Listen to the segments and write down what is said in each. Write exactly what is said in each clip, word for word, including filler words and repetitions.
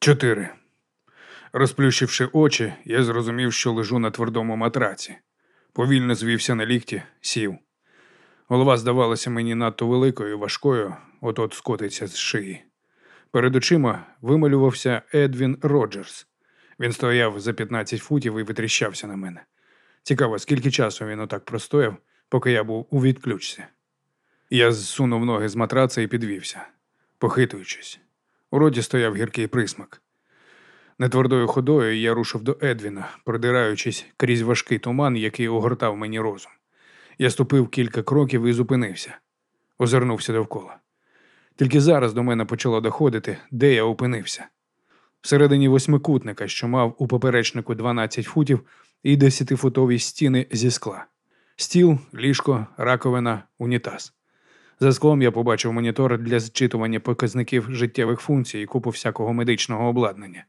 Чотири. Розплющивши очі, я зрозумів, що лежу на твердому матраці. Повільно звівся на лікті, сів. Голова здавалася мені надто великою і важкою, от-от скотиться з шиї. Перед очима вималювався Едвін Роджерс. Він стояв за п'ятнадцять футів і витріщався на мене. Цікаво, скільки часу він отак простояв, поки я був у відключці. Я зсунув ноги з матраця і підвівся, похитуючись. У роті стояв гіркий присмак. Нетвердою ходою я рушив до Едвіна, продираючись крізь важкий туман, який огортав мені розум. Я ступив кілька кроків і зупинився. Озирнувся довкола. Тільки зараз до мене почало доходити, де я опинився. Всередині восьмикутника, що мав у поперечнику дванадцять футів і десятифутові стіни зі скла. Стіл, ліжко, раковина, унітаз. За склом я побачив монітор для зчитування показників життєвих функцій і купу всякого медичного обладнання.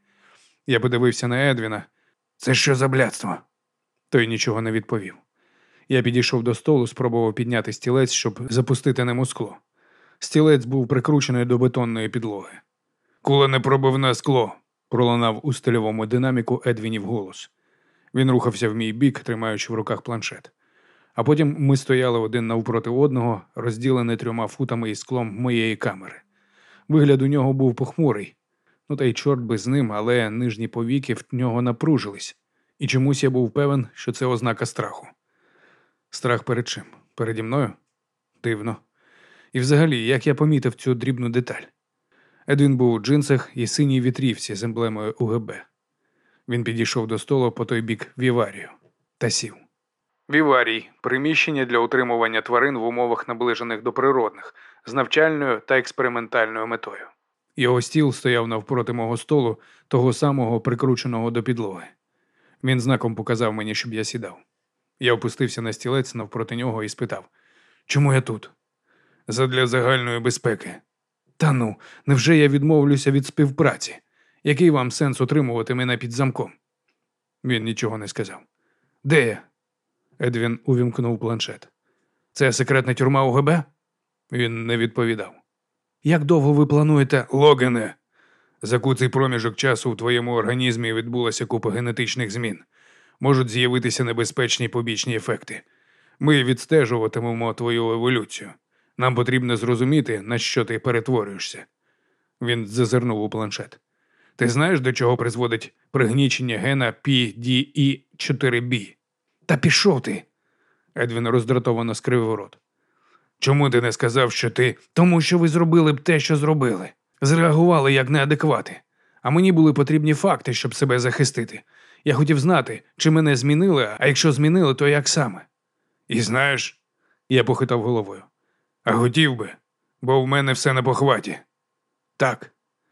Я подивився на Едвіна. «Це що за блядство?» Той нічого не відповів. Я підійшов до столу, спробував підняти стілець, щоб запустити ним у скло. Стілець був прикручений до бетонної підлоги. «Куленепробивне скло!» – пролунав у стильовому динаміку Едвінів голос. Він рухався в мій бік, тримаючи в руках планшет. А потім ми стояли один навпроти одного, розділені трьома футами із склом моєї камери. Вигляд у нього був похмурий. Ну та й чорт би з ним, але нижні повіки в нього напружились. І чомусь я був певен, що це ознака страху. Страх перед чим? Переді мною? Дивно. І взагалі, як я помітив цю дрібну деталь? Едвін був у джинсах і синій вітрівці з емблемою У Ге Бе. Він підійшов до столу по той бік віварію та сів. Віварій – приміщення для утримування тварин в умовах, наближених до природних, з навчальною та експериментальною метою. Його стіл стояв навпроти мого столу, того самого прикрученого до підлоги. Він знаком показав мені, щоб я сідав. Я опустився на стілець навпроти нього і спитав: «Чому я тут?» «Задля загальної безпеки». «Та ну, невже я відмовлюся від співпраці? Який вам сенс утримувати мене під замком?» Він нічого не сказав. «Де я?» Едвін увімкнув планшет. «Це секретна тюрма У Ге Бе?» Він не відповідав. «Як довго ви плануєте...» «Логане, за куций проміжок часу у твоєму організмі відбулася купа генетичних змін. Можуть з'явитися небезпечні побічні ефекти. Ми відстежуватимемо твою еволюцію. Нам потрібно зрозуміти, на що ти перетворюєшся». Він зазирнув у планшет. «Ти знаєш, до чого призводить пригнічення гена пі ді і чотири бі?» «Та пішов ти!» Едвін роздратовано скривив рот. «Чому ти не сказав, що ти...» «Тому що ви зробили б те, що зробили. Зреагували як неадеквати. А мені були потрібні факти, щоб себе захистити. Я хотів знати, чи мене змінили, а якщо змінили, то як саме?» «І знаєш...» Я похитав головою. «А хотів би, бо в мене все на похваті». «Так».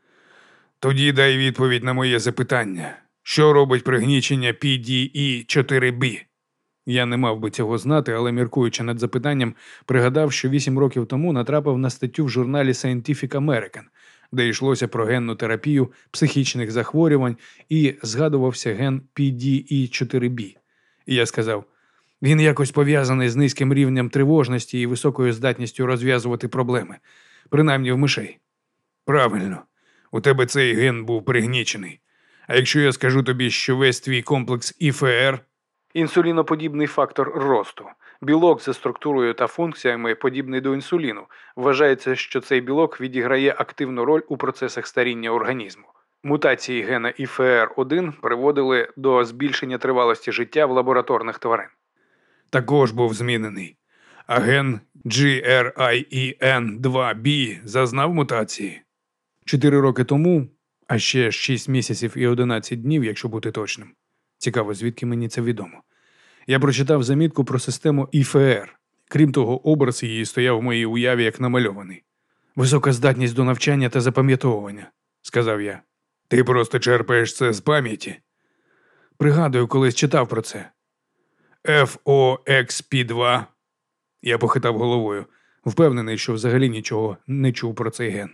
«Тоді дай відповідь на моє запитання. Що робить пригнічення пі ді і чотири бі?» Я не мав би цього знати, але, міркуючи над запитанням, пригадав, що вісім років тому натрапив на статтю в журналі Scientific American, де йшлося про генну терапію психічних захворювань і згадувався ген пі ді і чотири бі. І я сказав, він якось пов'язаний з низьким рівнем тривожності і високою здатністю розв'язувати проблеми, принаймні в мишей. «Правильно, у тебе цей ген був пригнічений. А якщо я скажу тобі, що весь твій комплекс І Ф Р інсуліноподібний фактор росту, білок за структурою та функціями подібний до інсуліну, вважається, що цей білок відіграє активну роль у процесах старіння організму. Мутації гена І Ф Р один приводили до збільшення тривалості життя в лабораторних тварин. Також був змінений. А ген Джі Р І І Ен два бі зазнав мутації. Чотири роки тому, а ще шість місяців і одинадцять днів, якщо бути точним. Цікаво, звідки мені це відомо. Я прочитав замітку про систему І Ф Р. Крім того, образ її стояв в моїй уяві як намальований. «Висока здатність до навчання та запам'ятовування», – сказав я. «Ти просто черпаєш це з пам'яті?» «Пригадую, колись читав про це». Еф О Ікс Пі два. Я похитав головою, впевнений, що взагалі нічого не чув про цей ген.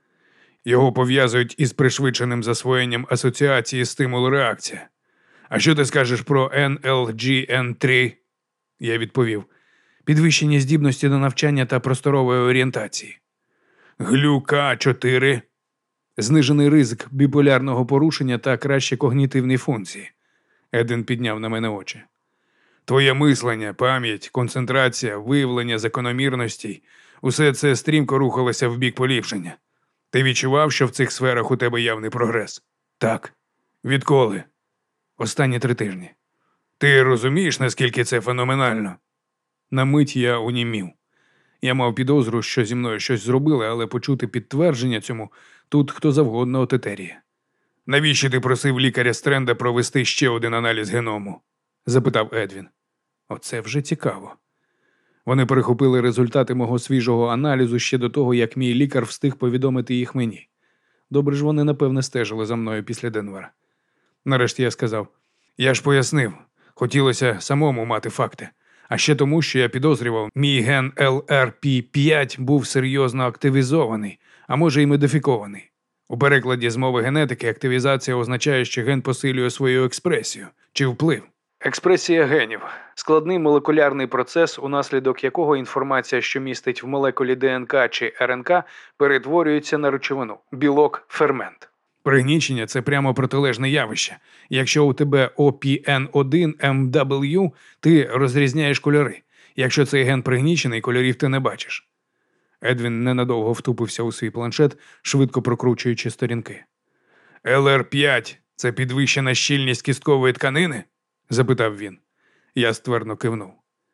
Його пов'язують із пришвидшеним засвоєнням асоціації стимул-реакція. А що ти скажеш про Ен Ел Джі Ен три? Я відповів. Підвищення здібності до навчання та просторової орієнтації. Глю Ка чотири. Знижений ризик біполярного порушення та кращі когнітивні функції. Едвін підняв на мене очі. Твоє мислення, пам'ять, концентрація, виявлення закономірностей – усе це стрімко рухалося в бік поліпшення. Ти відчував, що в цих сферах у тебе явний прогрес? Так. Відколи? Останні три тижні. Ти розумієш, наскільки це феноменально? На мить я унімів. Я мав підозру, що зі мною щось зробили, але почути підтвердження цьому тут хто завгодно отетеріє. Навіщо ти просив лікаря Стренда провести ще один аналіз геному? Запитав Едвін. Оце вже цікаво. Вони перехопили результати мого свіжого аналізу ще до того, як мій лікар встиг повідомити їх мені. Добре ж вони, напевне, стежили за мною після Денвера. Нарешті я сказав, я ж пояснив, хотілося самому мати факти. А ще тому, що я підозрював, мій ген ел ар пі п'ять був серйозно активізований, а може й модифікований. У перекладі з мови генетики активізація означає, що ген посилює свою експресію чи вплив. Експресія генів – складний молекулярний процес, унаслідок якого інформація, що містить в молекулі ДНК чи РНК, перетворюється на речовину – білок, фермент. Пригнічення – це прямо протилежне явище. Якщо у тебе о пі ен один ем дабл ю, ти розрізняєш кольори. Якщо цей ген пригнічений, кольорів ти не бачиш. Едвін ненадовго втупився у свій планшет, швидко прокручуючи сторінки. ел ар п'ять – це підвищена щільність кісткової тканини? Запитав він. Я ствердно кивнув.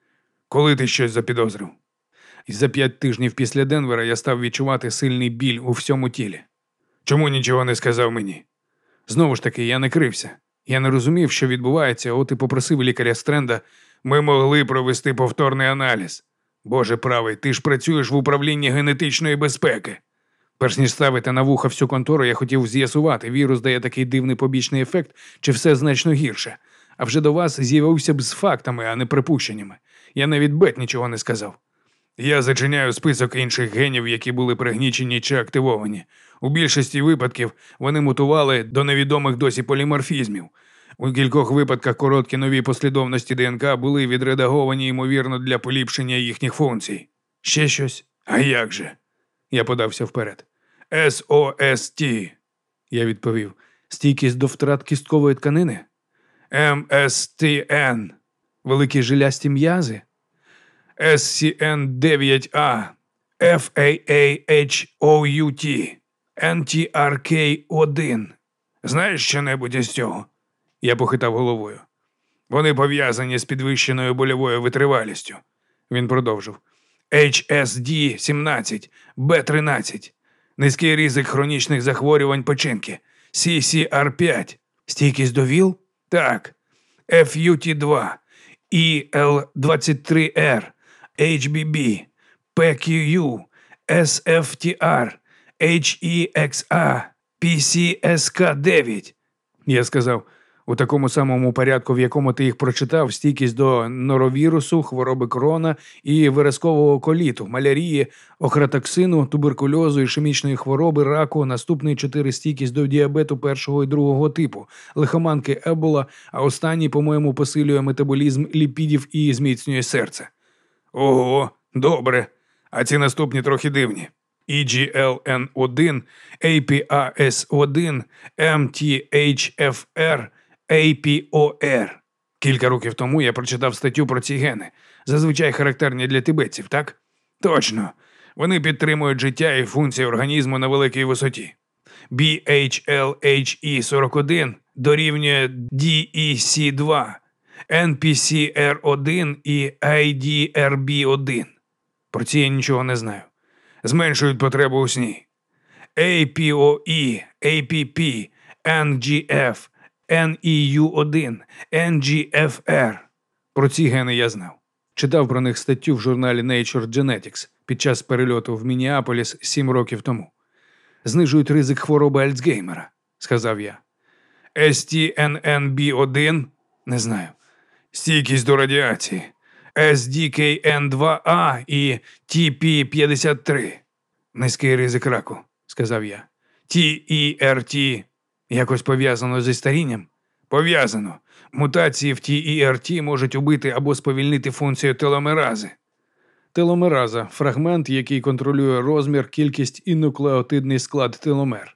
Коли ти щось запідозрив? І за п'ять тижнів після Денвера я став відчувати сильний біль у всьому тілі. Чому нічого не сказав мені? Знову ж таки, я не крився. Я не розумів, що відбувається, от і попросив лікаря Стренда, ми могли провести повторний аналіз. Боже правий, ти ж працюєш в управлінні генетичної безпеки. Перш ніж ставити на вуха всю контору, я хотів з'ясувати, вірус дає такий дивний побічний ефект, чи все значно гірше. А вже до вас з'явився б з фактами, а не припущеннями. Я навіть бет нічого не сказав. Я зачиняю список інших генів, які були пригнічені чи активовані. У більшості випадків вони мутували до невідомих досі поліморфізмів. У кількох випадках короткі нові послідовності ДНК були відредаговані, ймовірно, для поліпшення їхніх функцій. Ще щось? А як же? Я подався вперед. ес о ес ті. Я відповів. Стійкість до втрат кісткової тканини? ем ес ті ен. Великі жилясті м'язи? ес сі ен дев'ять а. еф ей ей ейч о ю ті. ен ті ар кей один. Знаєш що-небудь із цього? Я похитав головою. Вони пов'язані з підвищеною больовою витривалістю. Він продовжив. ейч ес ді сімнадцять, бе тринадцять. Низький ризик хронічних захворювань печінки. сі сі ар п'ять. Стійкість до ВІЛ? Так. еф ю ті два. і ел двадцять три ар. ейч бі бі. пе кью ю. ес еф ті ар. ейч і ікс а. пі сі ес ка дев'ять. Я сказав, у такому самому порядку, в якому ти їх прочитав, стійкість до норовірусу, хвороби Крона і виразкового коліту, малярії, охротоксину, туберкульозу, ішемічної хвороби, раку, наступний чотири стійкість до діабету першого і другого типу, лихоманки Ебола, а останній, по-моєму, посилює метаболізм ліпідів і зміцнює серце. Ого, добре. А ці наступні трохи дивні. і джі ел ен один, ей пі а ес один, ем ті ейч еф ар, ей пі о ар. Кілька років тому я прочитав статтю про ці гени. Зазвичай характерні для тибетців, так? Точно. Вони підтримують життя і функції організму на великій висоті. бі ейч ел ейч і сорок один дорівнює ді і сі два, ен пі сі ар один і ай ді ар бі один. Про ці я нічого не знаю. Зменшують потребу у сні. ей пі о і, ей пі пі, ен джі еф, ен і ю один, ен джі еф ар. Про ці гени я знав. Читав про них статтю в журналі Nature Genetics під час перельоту в Мінніаполіс сім років тому. Знижують ризик хвороби Альцгеймера, сказав я. ес ті ен ен бі один? Не знаю. Стійкість до радіації. ес ді кей ен два а і ті пі п'ятдесят три. Низький ризик раку, сказав я. ті і ар ті якось пов'язано зі старінням? Пов'язано. Мутації в ті і ар ті можуть убити або сповільнити функцію теломерази. Теломераза – фрагмент, який контролює розмір, кількість і нуклеотидний склад теломер.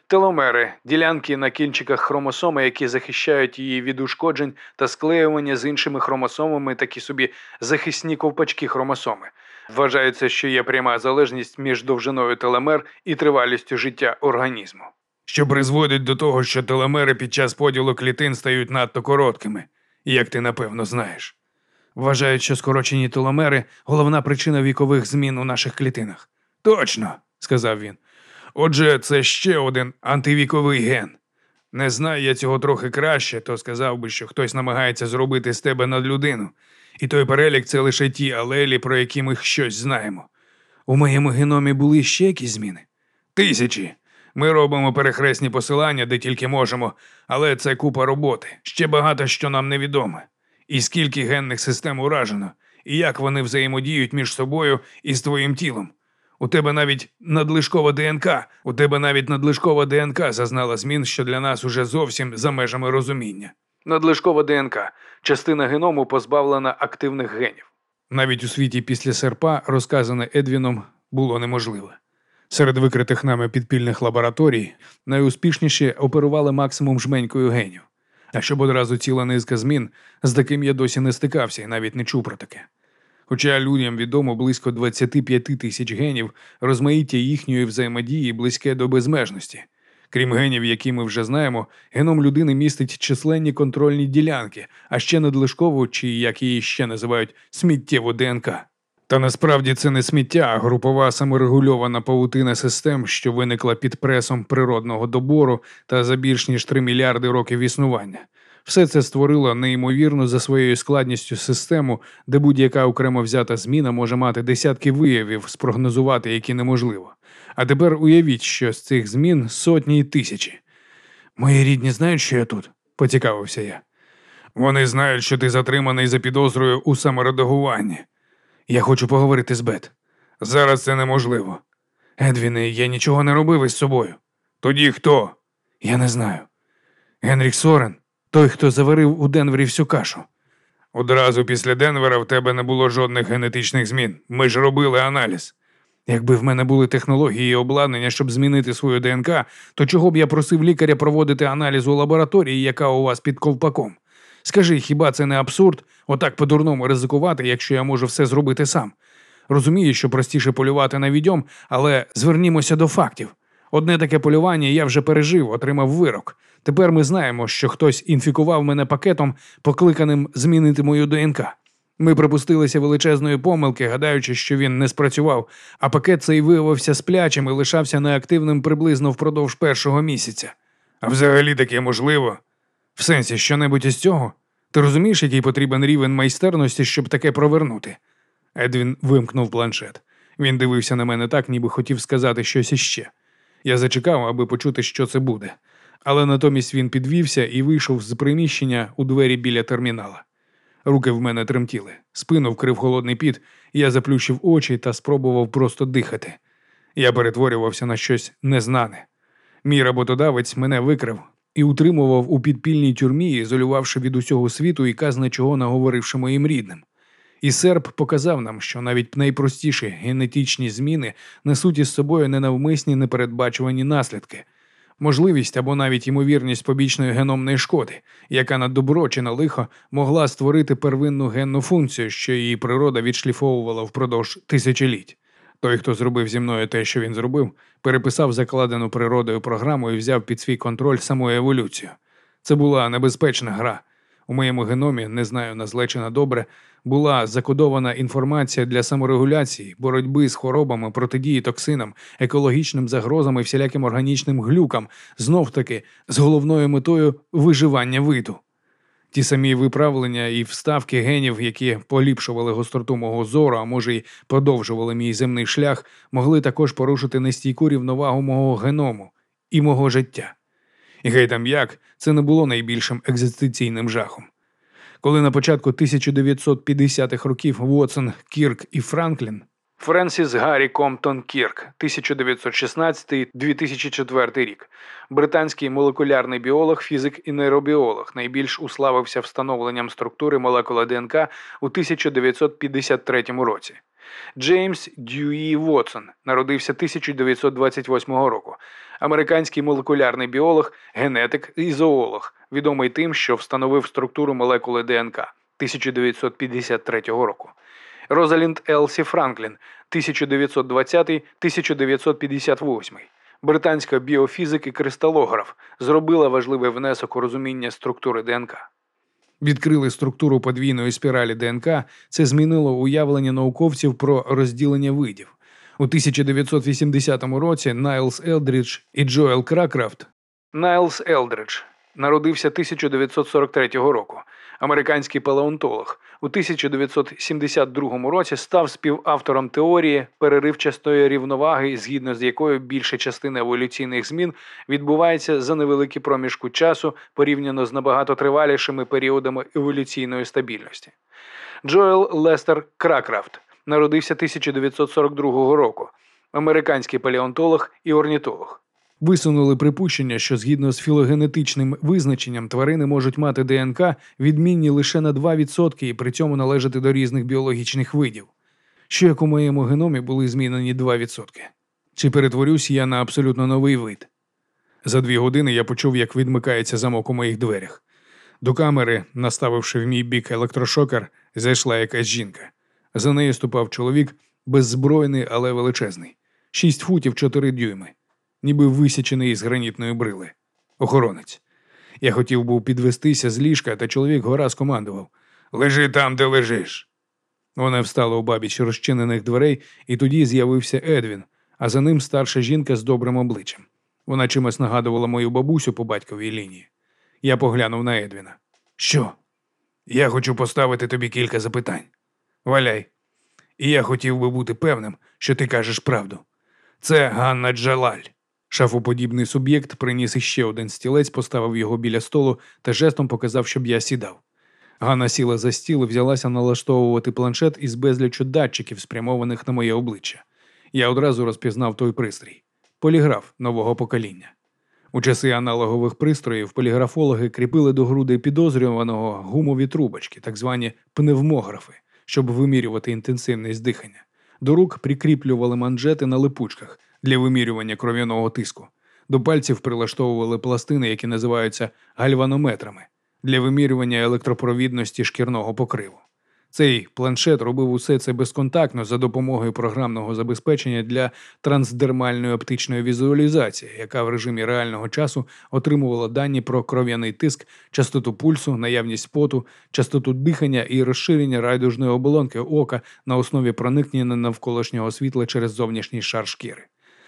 Теломери – ділянки на кінчиках хромосоми, які захищають її від ушкоджень та склеювання з іншими хромосомами, такі собі захисні ковпачки хромосоми. Вважається, що є пряма залежність між довжиною теломер і тривалістю життя організму. Що призводить до того, що теломери під час поділу клітин стають надто короткими, як ти напевно знаєш. Вважають, що скорочені теломери – головна причина вікових змін у наших клітинах. Точно, сказав він. Отже, це ще один антивіковий ген. Не знаю я цього трохи краще, то сказав би, що хтось намагається зробити з тебе надлюдину. І той перелік – це лише ті алелі, про які ми щось знаємо. У моєму геномі були ще якісь зміни? Тисячі. Ми робимо перехресні посилання, де тільки можемо, але це купа роботи. Ще багато що нам невідоме. І скільки генних систем уражено, і як вони взаємодіють між собою і з твоїм тілом. У тебе навіть надлишкова ДНК, у тебе навіть надлишкова ДНК зазнала змін, що для нас уже зовсім за межами розуміння. Надлишкова ДНК – частина геному, позбавлена активних генів. Навіть у світі після серпа, розказане Едвіном, було неможливе. Серед викритих нами підпільних лабораторій найуспішніші оперували максимум жменькою генів. А щоб одразу ціла низка змін, з таким я досі не стикався і навіть не чув про таке. Хоча людям відомо близько двадцять п'ять тисяч генів, розмаїття їхньої взаємодії близьке до безмежності. Крім генів, які ми вже знаємо, геном людини містить численні контрольні ділянки, а ще надлишкову, чи, як її ще називають, сміттєву ДНК. Та насправді це не сміття, а групова саморегульована павутина систем, що виникла під пресом природного добору та за більш ніж три мільярди років існування. Все це створило неймовірну за своєю складністю систему, де будь-яка окремо взята зміна може мати десятки виявів, спрогнозувати які неможливо. А тепер уявіть, що з цих змін сотні й тисячі. «Мої рідні знають, що я тут?» – поцікавився я. «Вони знають, що ти затриманий за підозрою у саморедагуванні. Я хочу поговорити з Бет. Зараз це неможливо. Едвіне, я нічого не робив із собою. Тоді хто? Я не знаю. Генріх Сорен, той, хто заварив у Денвері всю кашу. Одразу після Денвера в тебе не було жодних генетичних змін. Ми ж робили аналіз. Якби в мене були технології і обладнання, щоб змінити свою ДНК, то чого б я просив лікаря проводити аналіз у лабораторії, яка у вас під ковпаком? Скажи, хіба це не абсурд? Отак по-дурному ризикувати, якщо я можу все зробити сам? Розумію, що простіше полювати на відьом, але звернімося до фактів. Одне таке полювання я вже пережив, отримав вирок. Тепер ми знаємо, що хтось інфікував мене пакетом, покликаним змінити мою ДНК. Ми припустилися величезної помилки, гадаючи, що він не спрацював, а пакет цей виявився сплячим і лишався неактивним приблизно впродовж першого місяця. А взагалі таке можливо? В сенсі, що-небудь із цього? Ти розумієш, який потрібен рівень майстерності, щоб таке провернути? Едвін вимкнув планшет. Він дивився на мене так, ніби хотів сказати щось іще. Я зачекав, аби почути, що це буде. Але натомість він підвівся і вийшов з приміщення у двері біля термінала. Руки в мене тремтіли, спину вкрив холодний піт, і я заплющив очі та спробував просто дихати. Я перетворювався на щось незнане. Мій роботодавець мене викрив і утримував у підпільній тюрмі, ізолювавши від усього світу і казна чого наговоривши моїм рідним. І серп показав нам, що навіть найпростіші генетичні зміни несуть із собою ненавмисні непередбачувані наслідки. Можливість або навіть ймовірність побічної геномної шкоди, яка на добро чи на лихо могла створити первинну генну функцію, що її природа відшліфовувала впродовж тисячоліть. Той, хто зробив зі мною те, що він зробив, переписав закладену природою програму і взяв під свій контроль саму еволюцію. Це була небезпечна гра. У моєму геномі, не знаю, на зле чи на добре, була закодована інформація для саморегуляції, боротьби з хворобами, протидії токсинам, екологічним загрозам і всіляким органічним глюкам, знов-таки з головною метою виживання виду. Ті самі виправлення і вставки генів, які поліпшували гостроту мого зору, а може й продовжували мій земний шлях, могли також порушити нестійку рівновагу мого геному і мого життя. І гей там як, це не було найбільшим екзистенційним жахом. Коли на початку тисяча дев'ятсот п'ятдесятих років Вотсон, Кірк і Франклін, Френсіс Гаррі Комптон Кірк, тисяча дев'ятсот шістнадцятий - дві тисячі четвертий рік, британський молекулярний біолог, фізик і нейробіолог, найбільш уславився встановленням структури молекули ДНК у тисяча дев'ятсот п'ятдесят третьому році. Джеймс Дьюї Вотсон народився тисяча дев'ятсот двадцять восьмого року. Американський молекулярний біолог, генетик і зоолог, відомий тим, що встановив структуру молекули ДНК тисяча дев'ятсот п'ятдесят третього року. Розалінд Елсі Франклін тисяча дев'ятсот двадцятий - тисяча дев'ятсот п'ятдесят восьмий. Британська біофізик і кристалограф, зробила важливий внесок у розуміння структури ДНК. Відкрили структуру подвійної спіралі ДНК, це змінило уявлення науковців про розділення видів. У тисяча дев'ятсот вісімдесятому році Найлс Елдридж і Джоел Кракрафт. Найлс Елдридж народився тисяча дев'ятсот сорок третього року. Американський палеонтолог. У тисяча дев'ятсот сімдесят другому році став співавтором теорії переривчастої рівноваги, згідно з якою більша частина еволюційних змін відбувається за невеликі проміжку часу порівняно з набагато тривалішими періодами еволюційної стабільності. Джоел Лестер Кракрафт народився тисяча дев'ятсот сорок другого року. Американський палеонтолог і орнітолог. Висунули припущення, що згідно з філогенетичним визначенням тварини можуть мати ДНК відмінні лише на два відсотки і при цьому належати до різних біологічних видів. Що як у моєму геномі були змінені два відсотки? Чи перетворюсь я на абсолютно новий вид? За дві години я почув, як відмикається замок у моїх дверях. До камери, наставивши в мій бік електрошокер, зайшла якась жінка. За нею ступав чоловік, беззбройний, але величезний. Шість футів чотири дюйми. Ніби висічений із гранітної брили. Охоронець. Я хотів був підвестися з ліжка, та чоловік гора скомандував: «Лежи там, де лежиш». Вона встала у бабіч розчинених дверей, і тоді з'явився Едвін, а за ним старша жінка з добрим обличчям. Вона чимось нагадувала мою бабусю по батьковій лінії. Я поглянув на Едвіна. «Що?» «Я хочу поставити тобі кілька запитань». «Валяй. І я хотів би бути певним, що ти кажеш правду. Це Ганна Джалаль». Шафоподібний суб'єкт приніс іще один стілець, поставив його біля столу та жестом показав, щоб я сідав. Ганна сіла за стіл і взялася налаштовувати планшет із безліччю датчиків, спрямованих на моє обличчя. Я одразу розпізнав той пристрій. Поліграф нового покоління. У часи аналогових пристроїв поліграфологи кріпили до груди підозрюваного гумові трубочки, так звані пневмографи, щоб вимірювати інтенсивність дихання. До рук прикріплювали манжети на липучках для вимірювання кров'яного тиску. До пальців прилаштовували пластини, які називаються гальванометрами, для вимірювання електропровідності шкірного покриву. Цей планшет робив усе це безконтактно за допомогою програмного забезпечення для трансдермальної оптичної візуалізації, яка в режимі реального часу отримувала дані про кров'яний тиск, частоту пульсу, наявність поту, частоту дихання і розширення райдужної оболонки ока на основі проникнення навколишнього світла через зовнішній шар шкіри.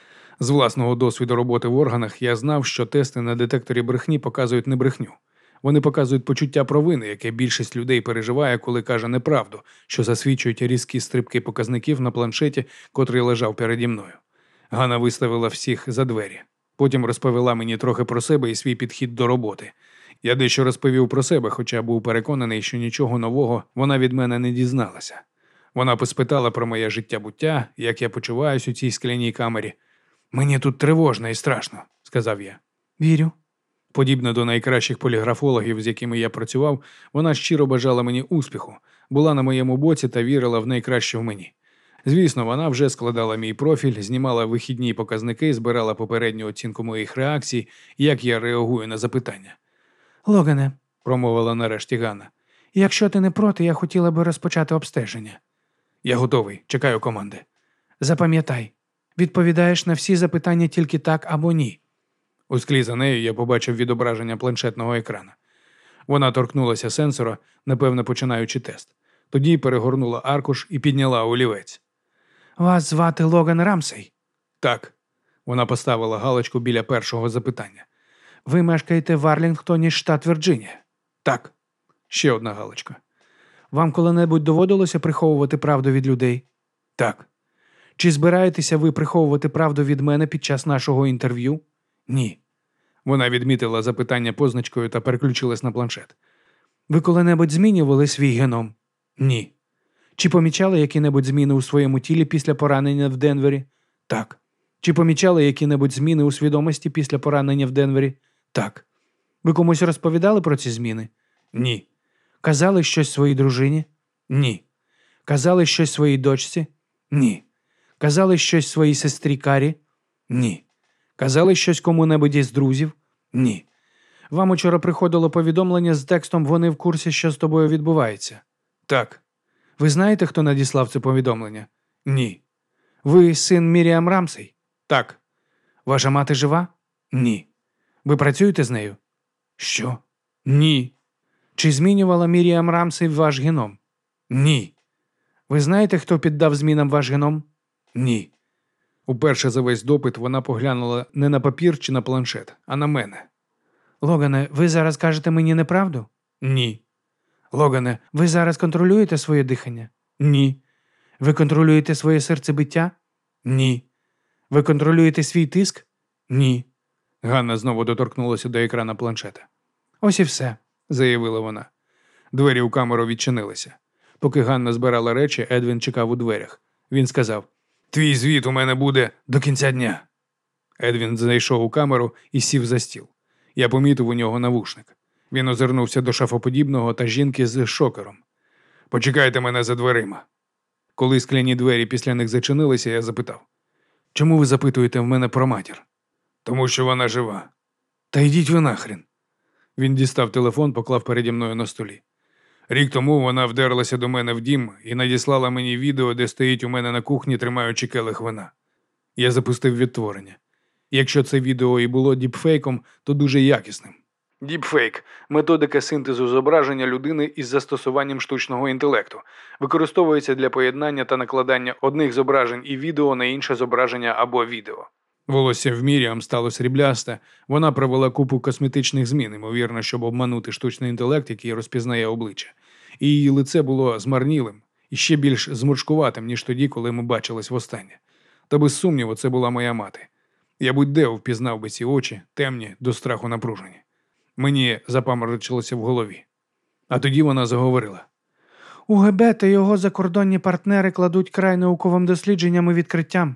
З власного досвіду роботи в органах я знав, що тести на детекторі брехні показують не брехню. Вони показують почуття провини, яке більшість людей переживає, коли каже неправду, що засвідчують різкі стрибки показників на планшеті, котрий лежав переді мною. Ганна виставила всіх за двері. Потім розповіла мені трохи про себе і свій підхід до роботи. Я дещо розповів про себе, хоча був переконаний, що нічого нового вона від мене не дізналася. Вона поспитала про моє життя-буття, як я почуваюсь у цій скляній камері. «Мені тут тривожно і страшно», – сказав я. «Вірю». Подібно до найкращих поліграфологів, з якими я працював, вона щиро бажала мені успіху, була на моєму боці та вірила в найкраще в мені. Звісно, вона вже складала мій профіль, знімала вихідні показники, збирала попередню оцінку моїх реакцій, як я реагую на запитання. «Логане», – промовила нарешті Ганна, – «якщо ти не проти, я хотіла би розпочати обстеження». «Я готовий, чекаю команди». «Запам'ятай, відповідаєш на всі запитання тільки так або ні». У склі за нею я побачив відображення планшетного екрана. Вона торкнулася сенсора, напевно, починаючи тест. Тоді перегорнула аркуш і підняла олівець. «Вас звати Логан Рамсей?» «Так». Вона поставила галочку біля першого запитання. «Ви мешкаєте в Арлінгтоні, штат Вірджинія?» «Так». Ще одна галочка. «Вам коли-небудь доводилося приховувати правду від людей?» «Так». «Чи збираєтеся ви приховувати правду від мене під час нашого інтерв'ю?» «Ні». Вона відмітила запитання позначкою та переключилась на планшет. «Ви коли-небудь змінювали свій геном?» «Ні». «Чи помічали які-небудь зміни у своєму тілі після поранення в Денвері?» «Так». «Чи помічали які-небудь зміни у свідомості після поранення в Денвері?» «Так». «Ви комусь розповідали про ці зміни?» «Ні». «Казали щось своїй дружині?» «Ні». «Казали щось своїй дочці?» Ні. Казали щось своїй сестрі Карі? Ні. Казали щось кому-небудь із друзів? Ні. Вам учора приходило повідомлення з текстом «Вони в курсі, що з тобою відбувається»? Так. Ви знаєте, хто надіслав це повідомлення? Ні. Ви син Міріам Рамсей? Так. Ваша мати жива? Ні. Ви працюєте з нею? Що? Ні. Чи змінювала Міріам Рамсей ваш геном? Ні. Ви знаєте, хто піддав змінам ваш геном? Ні. Уперше за весь допит вона поглянула не на папір чи на планшет, а на мене. Логане, ви зараз кажете мені неправду? Ні. Логане, ви зараз контролюєте своє дихання? Ні. Ви контролюєте своє серцебиття? Ні. Ви контролюєте свій тиск? Ні. Ганна знову доторкнулася до екрана планшета. Ось і все, заявила вона. Двері у камеру відчинилися. Поки Ганна збирала речі, Едвін чекав у дверях. Він сказав: «Твій звіт у мене буде до кінця дня». Едвін зайшов у камеру і сів за стіл. Я помітив у нього навушник. Він озирнувся до шафоподібного та жінки з шокером. «Почекайте мене за дверима». Коли скляні двері після них зачинилися, я запитав: «Чому ви запитуєте в мене про матір?» «Тому що вона жива». «Та йдіть ви нахрен». Він дістав телефон, поклав переді мною на столі. Рік тому вона вдерлася до мене в дім і надіслала мені відео, де стоїть у мене на кухні, тримаючи келих вина. Я запустив відтворення. Якщо це відео і було діпфейком, то дуже якісним. Діпфейк – методика синтезу зображення людини із застосуванням штучного інтелекту. Використовується для поєднання та накладання одних зображень і відео на інше зображення або відео. Волосся в Міріам стало сріблясте, вона провела купу косметичних змін, ймовірно, щоб обманути штучний інтелект, який розпізнає обличчя. І її лице було змарнілим і ще більш зморшкуватим, ніж тоді, коли ми бачились востаннє. Та без сумніву, це була моя мати. Я будь-де впізнав би ці очі, темні, до страху напружені. Мені запаморочилося в голові. А тоді вона заговорила. «У ГБ та його закордонні партнери кладуть край науковим дослідженням і відкриттям».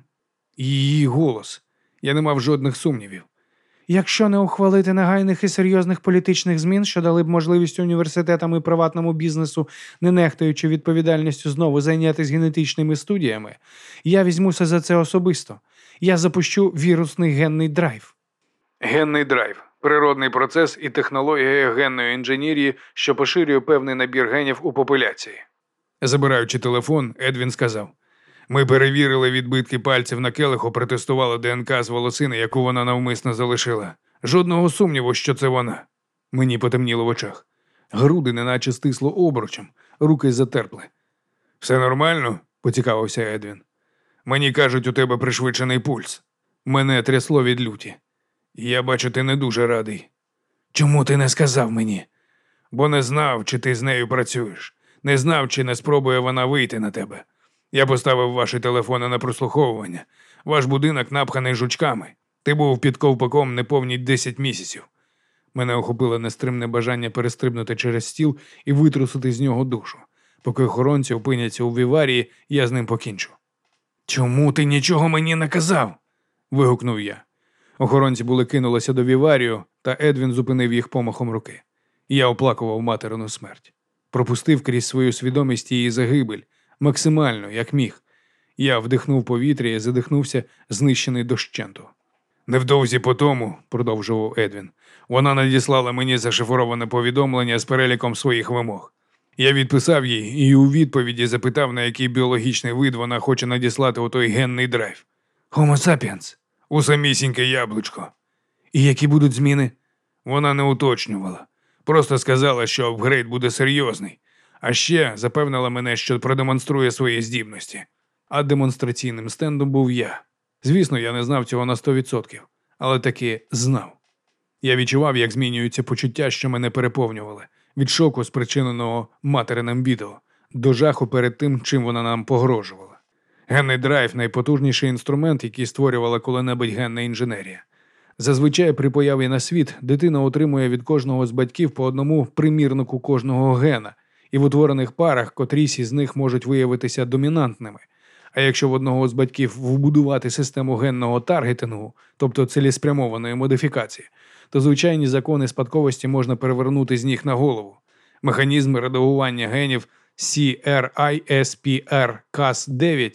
Її голос. Я не мав жодних сумнівів. «Якщо не ухвалити негайних і серйозних політичних змін, що дали б можливість університетам і приватному бізнесу, не нехтуючи відповідальністю знову зайнятися генетичними студіями, я візьмуся за це особисто. Я запущу вірусний генний драйв». Генний драйв – природний процес і технологія генної інженерії, що поширює певний набір генів у популяції. Забираючи телефон, Едвін сказав: «Ми перевірили відбитки пальців на келиху, протестували ДНК з волосини, яку вона навмисно залишила. Жодного сумніву, що це вона». Мені потемніло в очах. Груди неначе стисло обручем, руки затерпли. «Все нормально?» – поцікавився Едвін. «Мені кажуть, у тебе пришвидшений пульс. Мене трясло від люті. Я бачу, ти не дуже радий». «Чому ти не сказав мені?» «Бо не знав, чи ти з нею працюєш. Не знав, чи не спробує вона вийти на тебе. Я поставив ваші телефони на прослуховування. Ваш будинок напханий жучками. Ти був під ковпаком неповні десять місяців». Мене охопило нестримне бажання перестрибнути через стіл і витрусити з нього душу. Поки охоронці опиняться у віварії, я з ним покінчу. «Чому ти нічого мені не казав?» – вигукнув я. Охоронці були кинулися до віварію, та Едвін зупинив їх помахом руки. Я оплакував материну смерть. Пропустив крізь свою свідомість її загибель, максимально, як міг. Я вдихнув повітря і задихнувся, знищений дощенту. «Невдовзі по тому, – продовжував Едвін, – вона надіслала мені зашифроване повідомлення з переліком своїх вимог. Я відписав їй і у відповіді запитав, на який біологічний вид вона хоче надіслати у той генний драйв. «Homo sapiens». «У самісіньке яблучко». «І які будуть зміни?» Вона не уточнювала. Просто сказала, що апгрейд буде серйозний. А ще запевнила мене, що продемонструє свої здібності. А демонстраційним стендом був я. Звісно, я не знав цього на сто відсотків, але таки знав. Я відчував, як змінюються почуття, що мене переповнювали. Від шоку, спричиненого материним відео, до жаху перед тим, чим вона нам погрожувала. Генний драйв – найпотужніший інструмент, який створювала коли-небудь генна інженерія. Зазвичай при появі на світ дитина отримує від кожного з батьків по одному примірнику кожного гена, і в утворених парах котрісь із них можуть виявитися домінантними. А якщо в одного з батьків вбудувати систему генного таргетингу, тобто цілеспрямованої модифікації, то звичайні закони спадковості можна перевернути з ніг на голову. Механізм редагування генів сі ар ай ес пі ар кас дев'ять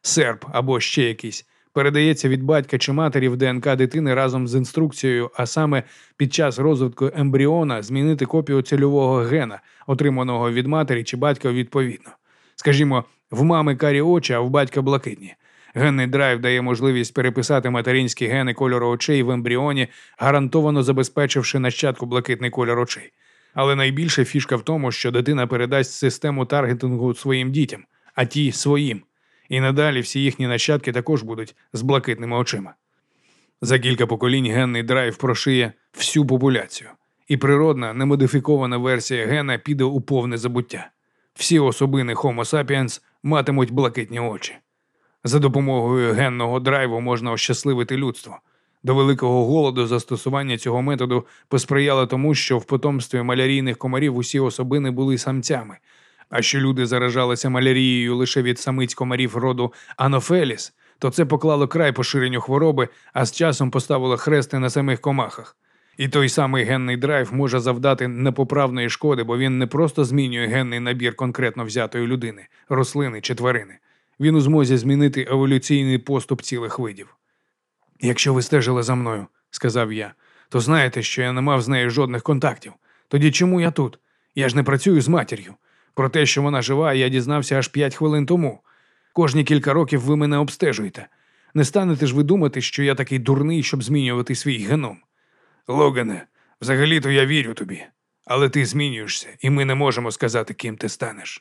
серб або ще якийсь, передається від батька чи матері в ДНК дитини разом з інструкцією, а саме під час розвитку ембріона змінити копію цільового гена, отриманого від матері чи батька відповідно. Скажімо, в мами карі очі, а в батька блакитні. Генний драйв дає можливість переписати материнські гени кольору очей в ембріоні, гарантовано забезпечивши нащадку блакитний кольор очей. Але найбільша фішка в тому, що дитина передасть систему таргетингу своїм дітям, а ті – своїм. І надалі всі їхні нащадки також будуть з блакитними очима. За кілька поколінь генний драйв прошиє всю популяцію. І природна, немодифікована версія гена піде у повне забуття. Всі особини Homo sapiens матимуть блакитні очі. За допомогою генного драйву можна ощасливити людство. До Великого голоду застосування цього методу посприяло тому, що в потомстві малярійних комарів усі особини були самцями, а що люди заражалися малярією лише від самиць комарів роду Анофеліс, то це поклало край поширенню хвороби, а з часом поставило хрести на самих комахах. І той самий генний драйв може завдати непоправної шкоди, бо він не просто змінює генний набір конкретно взятої людини, рослини чи тварини. Він у змозі змінити еволюційний поступ цілих видів. «Якщо ви стежили за мною, – сказав я, – то знаєте, що я не мав з нею жодних контактів. Тоді чому я тут? Я ж не працюю з матір'ю. Про те, що вона жива, я дізнався аж п'ять хвилин тому. Кожні кілька років ви мене обстежуєте. Не станете ж ви думати, що я такий дурний, щоб змінювати свій геном? Логане, взагалі-то я вірю тобі. Але ти змінюєшся, і ми не можемо сказати, ким ти станеш».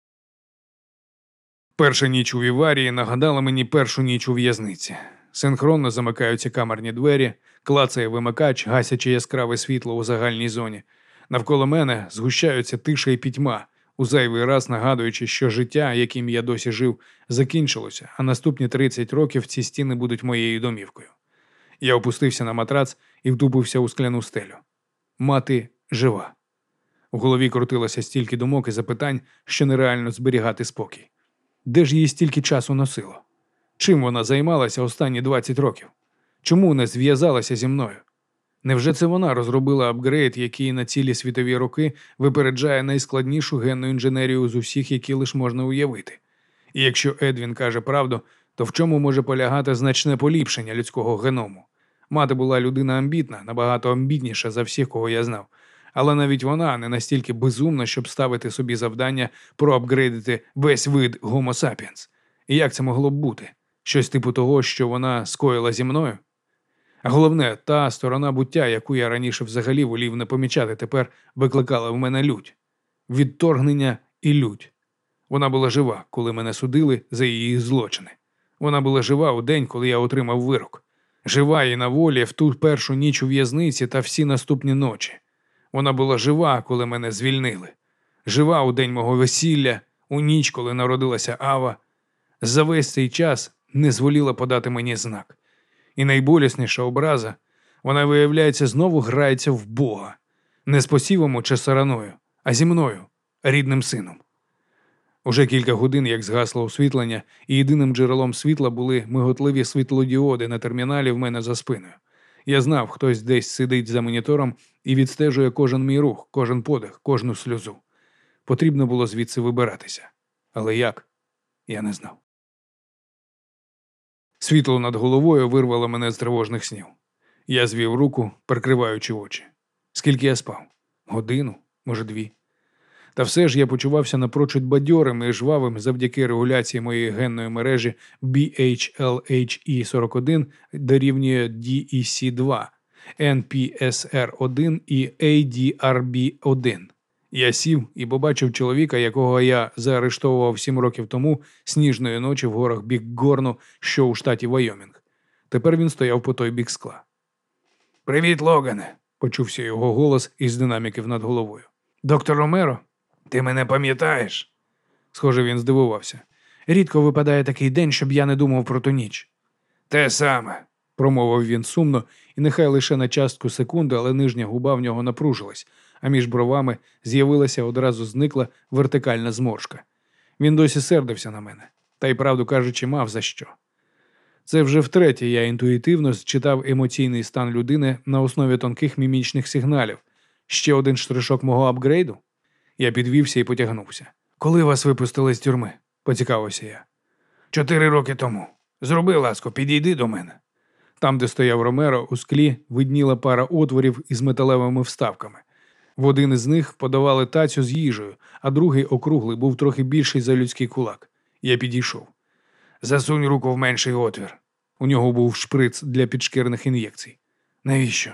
Перша ніч у Віварії нагадала мені першу ніч у в'язниці. Синхронно замикаються камерні двері, клацає вимикач, гасячи яскраве світло у загальній зоні. Навколо мене згущаються тиша і пітьма, у зайвий раз нагадуючи, що життя, яким я досі жив, закінчилося, а наступні тридцять років ці стіни будуть моєю домівкою. Я опустився на матрац і втупився у скляну стелю. Мати жива. У голові крутилося стільки думок і запитань, що нереально зберігати спокій. Де ж її стільки часу носило? Чим вона займалася останні двадцять років? Чому не зв'язалася зі мною? Невже це вона розробила апгрейд, який на цілі світові роки випереджає найскладнішу генну інженерію з усіх, які лише можна уявити? І якщо Едвін каже правду, то в чому може полягати значне поліпшення людського геному? Мати була людина амбітна, набагато амбітніша за всіх, кого я знав. Але навіть вона не настільки безумна, щоб ставити собі завдання проапгрейдити весь вид Homo sapiens. І як це могло б бути? Щось типу того, що вона скоїла зі мною? А головне, та сторона буття, яку я раніше взагалі волів не помічати, тепер викликала в мене лють. Відторгнення і лють. Вона була жива, коли мене судили за її злочини. Вона була жива у день, коли я отримав вирок. Жива і на волі в ту першу ніч у в'язниці та всі наступні ночі. Вона була жива, коли мене звільнили. Жива у день мого весілля, у ніч, коли народилася Ава. За весь цей час не зволіла подати мені знак. І найболісніша образа, вона, виявляється, знову грається в Бога. Не з посівом чи сараною, а зі мною, рідним сином. Уже кілька годин, як згасло освітлення, і єдиним джерелом світла були миготливі світлодіоди на терміналі в мене за спиною. Я знав, хтось десь сидить за монітором і відстежує кожен мій рух, кожен подих, кожну сльозу. Потрібно було звідси вибиратися. Але як? Я не знав. Світло над головою вирвало мене з тривожних снів. Я звів руку, прикриваючи очі. Скільки я спав? Годину? Може, дві? Та все ж я почувався напрочуд бадьорим і жвавим завдяки регуляції моєї генної мережі бі ейч ел ейч і сорок один дорівнює ді і сі два, ен пі ес ар один і ей ді ар бі один. Я сів і побачив чоловіка, якого я заарештовував сім років тому сніжної ночі в горах Бік-Горну, що у штаті Вайомінг. Тепер він стояв по той бік скла. «Привіт, Логане!» – почувся його голос із динаміків над головою. «Доктор Ромеро, ти мене пам'ятаєш?» Схоже, він здивувався. «Рідко випадає такий день, щоб я не думав про ту ніч». «Те саме», – промовив він сумно, і нехай лише на частку секунди, але нижня губа в нього напружилась, а між бровами з'явилася одразу зникла вертикальна зморшка. Він досі сердився на мене, та й, правду кажучи, мав за що. Це вже втретє я інтуїтивно зчитав емоційний стан людини на основі тонких мімічних сигналів. Ще один штришок мого апгрейду? Я підвівся і потягнувся. «Коли вас випустили з тюрми?» – поцікавився я. Чотири роки тому. Зроби ласку, підійди до мене. Там, де стояв Ромеро, у склі видніла пара отворів із металевими вставками. В один із них подавали тацю з їжею, а другий, округлий, був трохи більший за людський кулак. Я підійшов. Засунь руку в менший отвір. У нього був шприц для підшкірних ін'єкцій. Навіщо?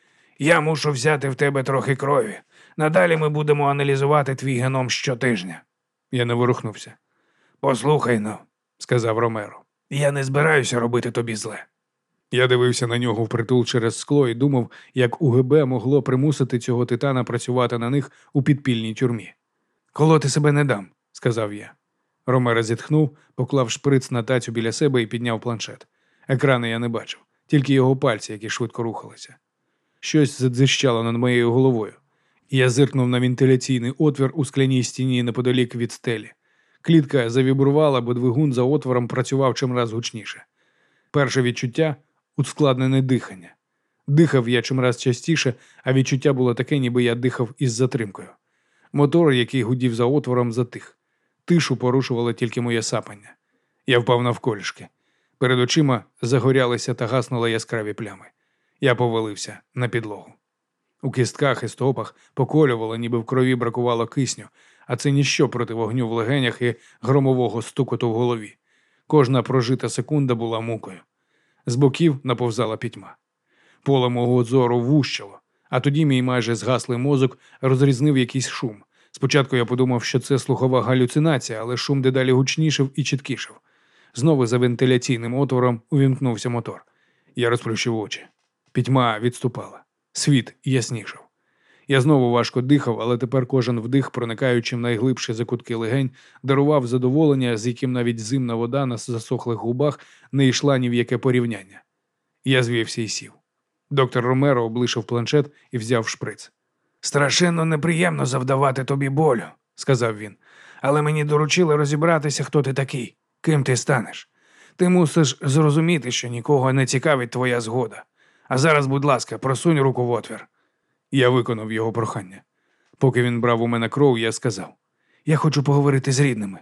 Я мушу взяти в тебе трохи крові. Надалі ми будемо аналізувати твій геном щотижня. Я не ворухнувся. Послухай, ну, сказав Ромеро, я не збираюся робити тобі зле. Я дивився на нього впритул через скло і думав, як УГБ могло примусити цього титана працювати на них у підпільній тюрмі. «Колоти себе не дам», – сказав я. Ромеро зітхнув, поклав шприц на тацю біля себе і підняв планшет. Екрани я не бачив, тільки його пальці, які швидко рухалися. Щось задзищало над моєю головою. Я зиркнув на вентиляційний отвір у скляній стіні неподалік від стелі. Клітка завібрувала, бо двигун за отвором працював чимраз гучніше. Перше відчуття – ускладнене дихання. Дихав я чимраз частіше, а відчуття було таке, ніби я дихав із затримкою. Мотор, який гудів за отвором, затих. Тишу порушувало тільки моє сапання. Я впав навколішки. Перед очима загорялися та гаснули яскраві плями. Я повалився на підлогу. У кістках і стопах поколювало, ніби в крові бракувало кисню, а це ніщо проти вогню в легенях і громового стукоту в голові. Кожна прожита секунда була мукою. З боків наповзала пітьма. Поле мого зору вущало, а тоді мій майже згаслий мозок розрізнив якийсь шум. Спочатку я подумав, що це слухова галюцинація, але шум дедалі гучнішав і чіткішав. Знову за вентиляційним отвором увімкнувся мотор. Я розплющив очі. Пітьма відступала. Світ яснішав. Я знову важко дихав, але тепер кожен вдих, проникаючи в найглибші закутки легень, дарував задоволення, з яким навіть зимна вода на засохлих губах не йшла ні в яке порівняння. Я звівся і сів. Доктор Ромеро облишив планшет і взяв шприц. «Страшенно неприємно завдавати тобі болю», – сказав він. «Але мені доручили розібратися, хто ти такий, ким ти станеш. Ти мусиш зрозуміти, що нікого не цікавить твоя згода. А зараз, будь ласка, просунь руку в отвір». Я виконав його прохання. Поки він брав у мене кров, я сказав: «Я хочу поговорити з рідними.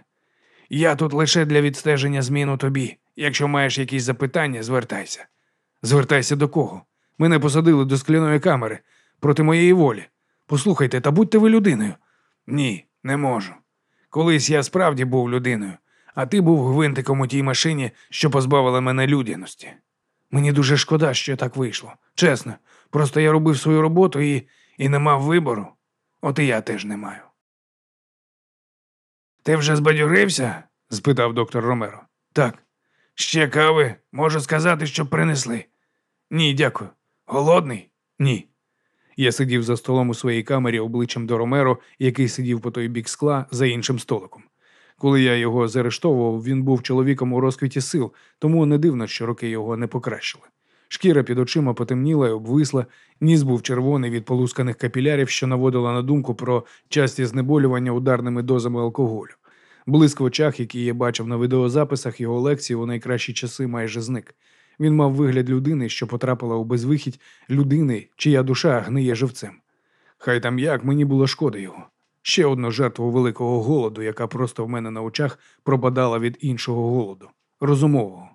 Я тут лише для відстеження змін у тобі. Якщо маєш якісь запитання, звертайся». «Звертайся до кого? Мене посадили до скляної камери проти моєї волі. Послухайте, та будьте ви людиною». «Ні, не можу. Колись я справді був людиною, а ти був гвинтиком у тій машині, що позбавила мене людяності. Мені дуже шкода, що так вийшло. Чесно, просто я робив свою роботу і, і не мав вибору. От і я теж не маю». «Ти вже збадьорився?» – спитав доктор Ромеро. «Так». «Ще кави? Можу сказати, щоб принесли». «Ні, дякую». «Голодний?» «Ні». Я сидів за столом у своїй камері обличчям до Ромеро, який сидів по той бік скла за іншим столиком. Коли я його заарештовував, він був чоловіком у розквіті сил, тому не дивно, що роки його не покращили. Шкіра під очима потемніла й обвисла, ніс був червоний від полусканих капілярів, що наводило на думку про часті знеболювання ударними дозами алкоголю. Блиск в очах, який я бачив на відеозаписах його лекцій у найкращі часи, майже зник. Він мав вигляд людини, що потрапила у безвихідь, людини, чия душа гниє живцем. Хай там як, мені було шкода його. Ще одну жертву великого голоду, яка просто в мене на очах пропадала від іншого голоду – розумового.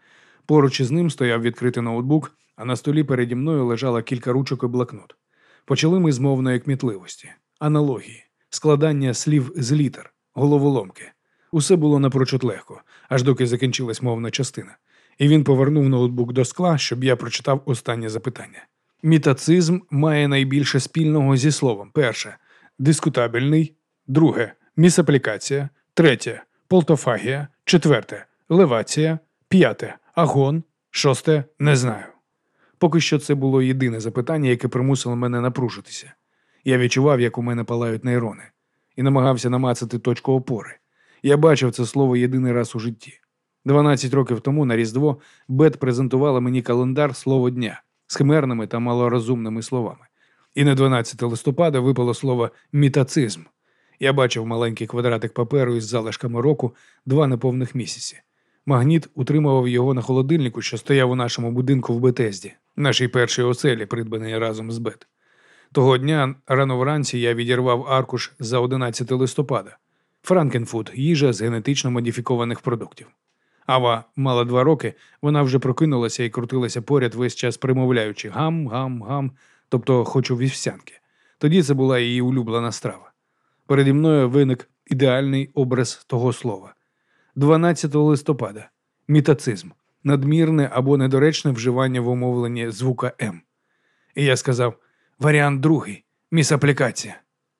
Поруч із ним стояв відкритий ноутбук, а на столі переді мною лежало кілька ручок і блокнот. Почали ми з мовної кмітливості, аналогії, складання слів з літер, головоломки. Усе було напрочуд легко, аж доки закінчилась мовна частина. І він повернув ноутбук до скла, щоб я прочитав останнє запитання. Мітацизм має найбільше спільного зі словом. Перше – дискутабельний. Друге – місаплікація. Третє – полтофагія. Четверте – левація. П'яте – агон. Шосте – не знаю. Поки що це було єдине запитання, яке примусило мене напружитися. Я відчував, як у мене палають нейрони. І намагався намацати точку опори. Я бачив це слово єдиний раз у житті. Дванадцять років тому на Різдво Бет презентувала мені календар «Слово дня» з химерними та малорозумними словами. І на дванадцяте листопада випало слово «мітацизм». Я бачив маленький квадратик паперу із залишками року, два неповних місяці. Магніт утримував його на холодильнику, що стояв у нашому будинку в Бетезді, нашій першій оселі, придбаній разом з Бет. Того дня рано вранці я відірвав аркуш за одинадцяте листопада. Франкенфуд – їжа з генетично модифікованих продуктів. Ава мала два роки, вона вже прокинулася і крутилася поряд весь час примовляючи гам, гам, гам, тобто хочу вівсянки. Тоді це була її улюблена страва. Переді мною виник ідеальний образ того слова. дванадцятого листопада. Мітацизм. Надмірне або недоречне вживання в умовленні звука «М». І я сказав, варіант другий. Місаплікація.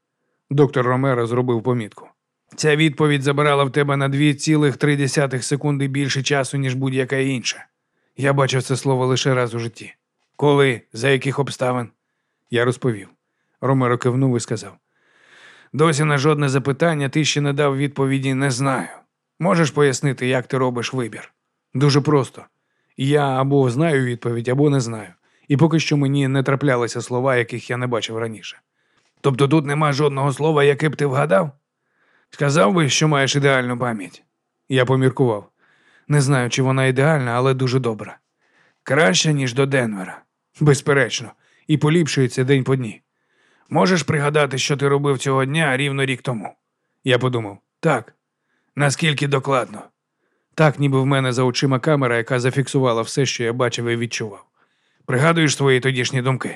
Доктор Ромеро зробив помітку. Ця відповідь забирала в тебе на дві цілих три десятих секунди більше часу, ніж будь-яка інша. Я бачив це слово лише раз у житті. Коли? За яких обставин? Я розповів. Ромеро кивнув і сказав. Досі на жодне запитання ти ще не дав відповіді «не знаю». Можеш пояснити, як ти робиш вибір? Дуже просто. Я або знаю відповідь, або не знаю. І поки що мені не траплялися слова, яких я не бачив раніше. Тобто тут нема жодного слова, яке б ти вгадав? Сказав би, що маєш ідеальну пам'ять? Я поміркував. Не знаю, чи вона ідеальна, але дуже добра. Краще, ніж до Денвера. Безперечно. І поліпшується день по дні. Можеш пригадати, що ти робив цього дня рівно рік тому? Я подумав. Так. Наскільки докладно? Так, ніби в мене за очима камера, яка зафіксувала все, що я бачив і відчував. Пригадуєш свої тодішні думки?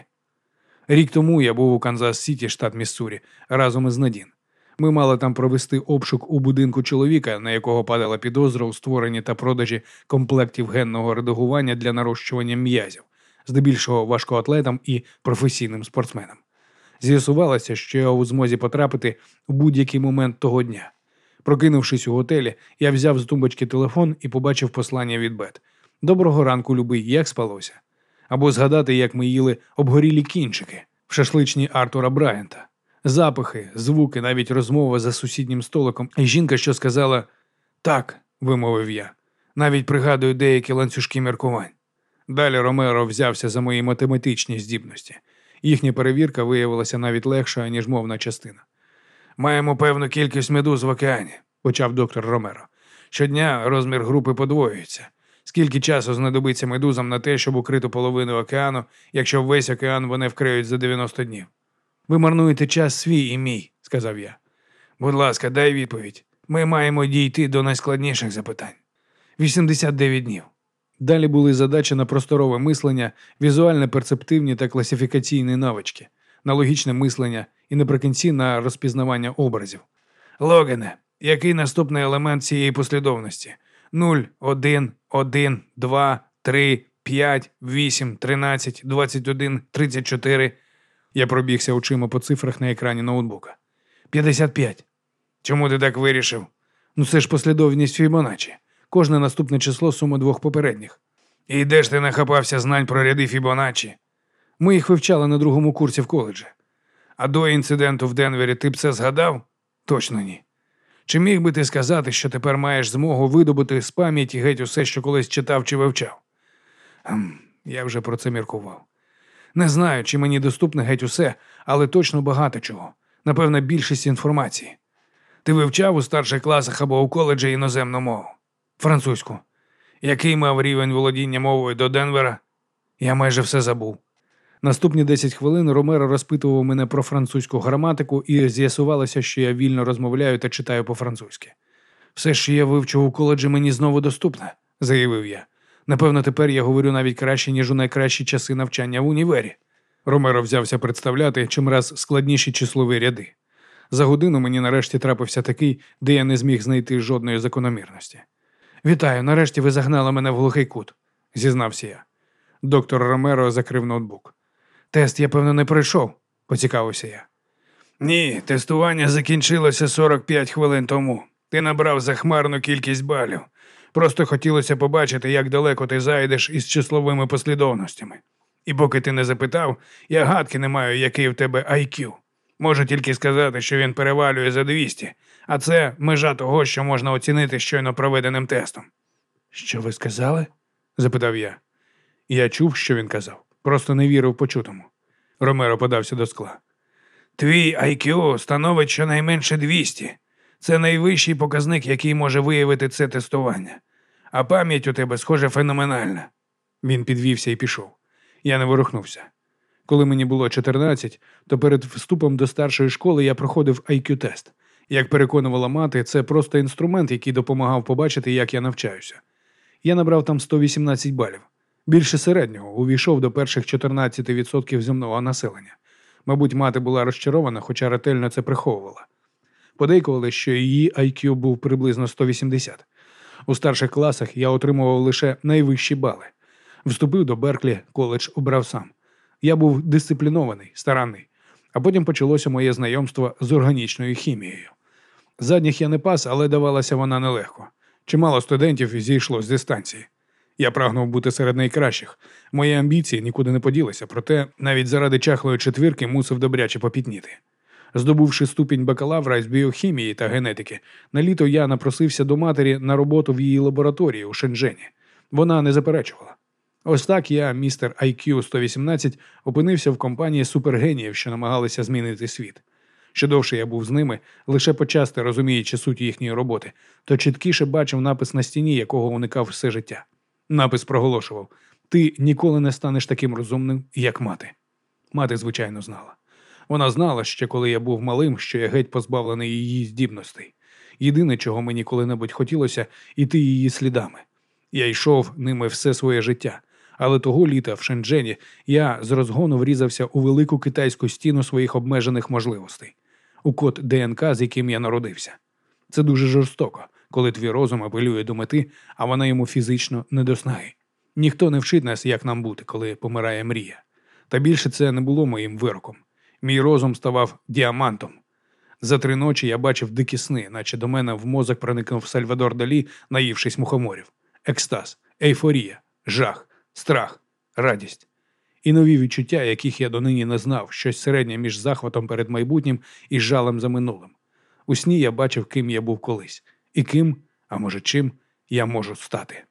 Рік тому я був у Канзас-Сіті, штат Міссурі, разом із Надін. Ми мали там провести обшук у будинку чоловіка, на якого падала підозра у створенні та продажі комплектів генного редагування для нарощування м'язів, здебільшого важкоатлетам і професійним спортсменам. З'ясувалося, що я у змозі потрапити в будь-який момент того дня. Прокинувшись у готелі, я взяв з тумбочки телефон і побачив послання від Бет. «Доброго ранку, любий, як спалося?» Або згадати, як ми їли обгорілі кінчики в шашличні Артура Брайанта. Запахи, звуки, навіть розмова за сусіднім столиком. І жінка, що сказала «так», вимовив я. Навіть пригадую деякі ланцюжки міркувань. Далі Ромеро взявся за мої математичні здібності. Їхня перевірка виявилася навіть легшою, ніж мовна частина. «Маємо певну кількість медуз в океані», – почав доктор Ромеро. «Щодня розмір групи подвоюється. Скільки часу знадобиться медузам на те, щоб укрити половину океану, якщо весь океан вони вкриють за дев'яносто днів?» «Ви марнуєте час свій і мій», – сказав я. «Будь ласка, дай відповідь. Ми маємо дійти до найскладніших запитань». вісімдесят дев'ять днів. Далі були задачі на просторове мислення, візуально-перцептивні та класифікаційні навички, на логічне мислення і наприкінці на розпізнавання образів. «Логане, який наступний елемент цієї послідовності? нуль, один, один, два, три, п'ять, вісім, тринадцять, двадцять один, тридцять чотири». Я пробігся очима по цифрах на екрані ноутбука. п'ятдесят п'ять. «Чому ти так вирішив?» «Ну це ж послідовність Фібоначчі. Кожне наступне число – сума двох попередніх». «І де ж ти нахапався знань про ряди Фібоначчі?» «Ми їх вивчали на другому курсі в коледжі». «А до інциденту в Денвері ти б це згадав?» «Точно ні». «Чи міг би ти сказати, що тепер маєш змогу видобути з пам'яті геть усе, що колись читав чи вивчав?» Ем, я вже про це міркував. Не знаю, чи мені доступне геть усе, але точно багато чого. Напевно, більшість інформації. Ти вивчав у старших класах або у коледжі іноземну мову? Французьку. Який мав рівень володіння мовою до Денвера? Я майже все забув. Наступні десять хвилин Ромеро розпитував мене про французьку граматику і з'ясувалося, що я вільно розмовляю та читаю по-французьки. «Все, що я вивчив у коледжі, мені знову доступне», – заявив я. «Напевно, тепер я говорю навіть краще, ніж у найкращі часи навчання в універі». Ромеро взявся представляти чимраз складніші числові ряди. За годину мені нарешті трапився такий, де я не зміг знайти жодної закономірності. «Вітаю, нарешті ви загнали мене в глухий кут», – зізнався я. Доктор Ромеро закрив ноутбук. «Тест я, певно, не пройшов», – поцікавився я. «Ні, тестування закінчилося сорок п'ять хвилин тому. Ти набрав захмарну кількість балів. Просто хотілося побачити, як далеко ти зайдеш із числовими послідовностями. І поки ти не запитав, я гадки не маю, який в тебе ай к'ю. Можу тільки сказати, що він перевалює за двісті, а це межа того, що можна оцінити щойно проведеним тестом». «Що ви сказали?» – запитав я. Я чув, що він казав, просто не вірив почутому. Ромеро подався до скла. «Твій ай к'ю становить щонайменше двісті. Це найвищий показник, який може виявити це тестування. А пам'ять у тебе, схоже, феноменальна». Він підвівся і пішов. Я не ворухнувся. Коли мені було чотирнадцять, то перед вступом до старшої школи я проходив ай к'ю-тест. Як переконувала мати, це просто інструмент, який допомагав побачити, як я навчаюся. Я набрав там сто вісімнадцять балів. Більше середнього, увійшов до перших чотирнадцять відсотків земного населення. Мабуть, мати була розчарована, хоча ретельно це приховувала. Подейкували, що її ай к'ю був приблизно сто вісімдесят. У старших класах я отримував лише найвищі бали. Вступив до Берклі, коледж обрав сам. Я був дисциплінований, старанний. А потім почалося моє знайомство з органічною хімією. Задніх я не пас, але давалася вона нелегко. Чимало студентів зійшло з дистанції. Я прагнув бути серед найкращих. Мої амбіції нікуди не поділися, проте навіть заради чахлої четвірки мусив добряче попітніти. Здобувши ступінь бакалавра з біохімії та генетики, на літо я напросився до матері на роботу в її лабораторії у Шенджені. Вона не заперечувала. Ось так я, містер ай к'ю сто вісімнадцять, опинився в компанії супергеніїв, що намагалися змінити світ. Що довше я був з ними, лише почасти розуміючи суть їхньої роботи, то чіткіше бачив напис на стіні, якого уникав все життя. Напис проголошував: «Ти ніколи не станеш таким розумним, як мати». Мати, звичайно, знала. Вона знала ще, коли я був малим, що я геть позбавлений її здібностей. Єдине, чого мені коли-небудь хотілося, іти її слідами. Я йшов ними все своє життя. Але того літа в Шенджені я з розгону врізався у велику китайську стіну своїх обмежених можливостей. У код де ен ка, з яким я народився. Це дуже жорстоко, коли твій розум апелює до мети, а вона йому фізично не до снаги. Ніхто не вчить нас, як нам бути, коли помирає мрія. Та більше це не було моїм вироком. Мій розум ставав діамантом. За три ночі я бачив дикі сни, наче до мене в мозок проникнув Сальвадор Далі, наївшись мухоморів. Екстаз, ейфорія, жах, страх, радість. І нові відчуття, яких я донині не знав, щось середнє між захватом перед майбутнім і жалем за минулим. У сні я бачив, ким я був колись. І ким, а може чим, я можу стати.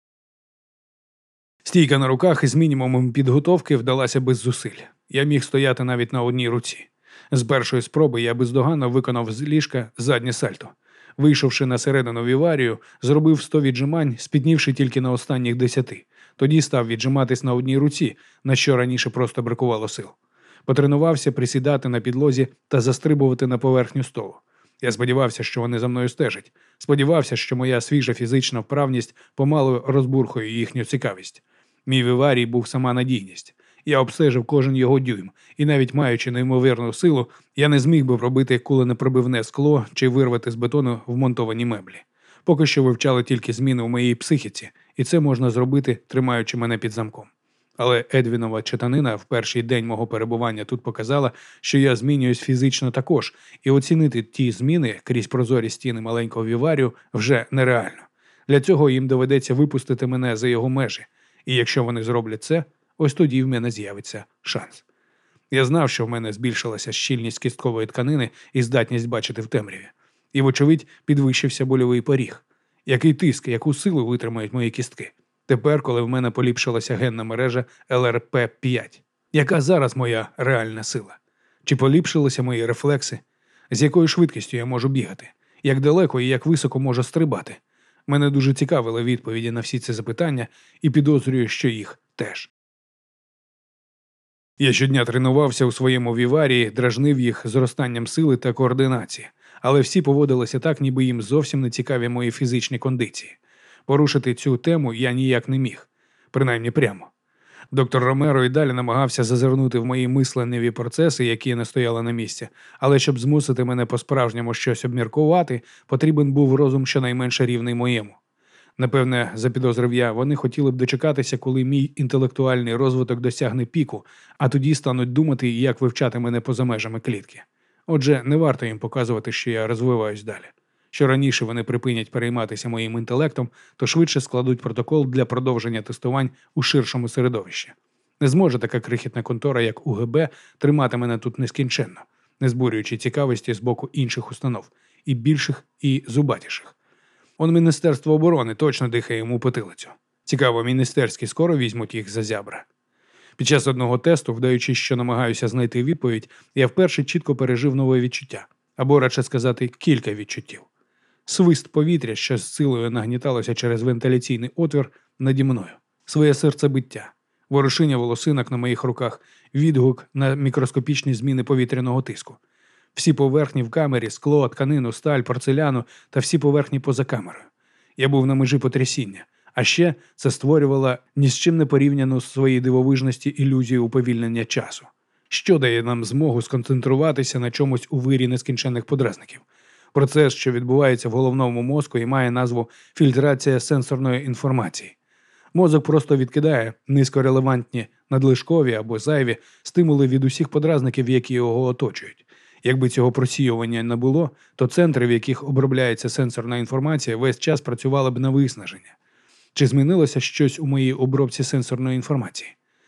Стійка на руках із мінімумом підготовки вдалася без зусиль. Я міг стояти навіть на одній руці. З першої спроби я бездоганно виконав з ліжка заднє сальто. Вийшовши на середину віварію, зробив сто віджимань, спітнівши тільки на останніх десяти. Тоді став віджиматись на одній руці, на що раніше просто бракувало сил. Потренувався присідати на підлозі та застрибувати на поверхню столу. Я сподівався, що вони за мною стежать. Сподівався, що моя свіжа фізична вправність помалу розбурхує їхню цікавість. Мій віварій був сама надійність. Я обстежив кожен його дюйм, і навіть маючи неймовірну силу, я не зміг би пробити куленепробивне скло чи вирвати з бетону вмонтовані меблі. Поки що вивчали тільки зміни у моїй психіці, і це можна зробити, тримаючи мене під замком. Але Едвінова читанина в перший день мого перебування тут показала, що я змінююсь фізично також, і оцінити ті зміни крізь прозорі стіни маленького віварію вже нереально. Для цього їм доведеться випустити мене за його межі, і якщо вони зроблять це, ось тоді в мене з'явиться шанс. Я знав, що в мене збільшилася щільність кісткової тканини і здатність бачити в темряві. І, вочевидь, підвищився больовий поріг. Який тиск, яку силу витримають мої кістки? Тепер, коли в мене поліпшилася генна мережа ел ер пе п'ять. Яка зараз моя реальна сила? Чи поліпшилися мої рефлекси? З якою швидкістю я можу бігати? Як далеко і як високо можу стрибати? Мене дуже цікавили відповіді на всі ці запитання і підозрюю, що їх теж. Я щодня тренувався у своєму віварії, дражнив їх зростанням сили та координації, але всі поводилися так, ніби їм зовсім не цікаві мої фізичні кондиції. Порушити цю тему я ніяк не міг, принаймні прямо. Доктор Ромеро і далі намагався зазирнути в мої мисленневі процеси, які не стояли на місці, але щоб змусити мене по-справжньому щось обміркувати, потрібен був розум щонайменше рівний моєму. Напевне, запідозрив я, вони хотіли б дочекатися, коли мій інтелектуальний розвиток досягне піку, а тоді стануть думати, як вивчати мене поза межами клітки. Отже, не варто їм показувати, що я розвиваюсь далі. Що раніше вони припинять перейматися моїм інтелектом, то швидше складуть протокол для продовження тестувань у ширшому середовищі. Не зможе така крихітна контора, як у ге бе, тримати мене тут нескінченно, не збурюючи цікавості з боку інших установ, і більших, і зубатіших. Он Міністерство оборони точно дихає йому потилицю. Цікаво, міністерські скоро візьмуть їх за зябра. Під час одного тесту, вдаючи, що намагаюся знайти відповідь, я вперше чітко пережив нове відчуття. Або, радше сказати, кілька відчуттів. Свист повітря, що з силою нагніталося через вентиляційний отвір наді мною. Своє серцебиття. Ворушіння волосинок на моїх руках, відгук на мікроскопічні зміни повітряного тиску. Всі поверхні в камері, скло, тканину, сталь, порцеляну та всі поверхні поза камерою. Я був на межі потрясіння, А ще це створювало ні з чим не порівняну з своїй дивовижності ілюзію уповільнення часу, що дає нам змогу сконцентруватися на чомусь у вирі нескінченних подразників. Процес, що відбувається в головному мозку і має назву фільтрація сенсорної інформації. Мозок просто відкидає низькорелевантні, надлишкові або зайві стимули від усіх подразників, які його оточують. Якби цього просіювання не було, то центри, в яких обробляється сенсорна інформація, весь час працювали б на виснаження. Чи змінилося щось у моїй обробці сенсорної інформації?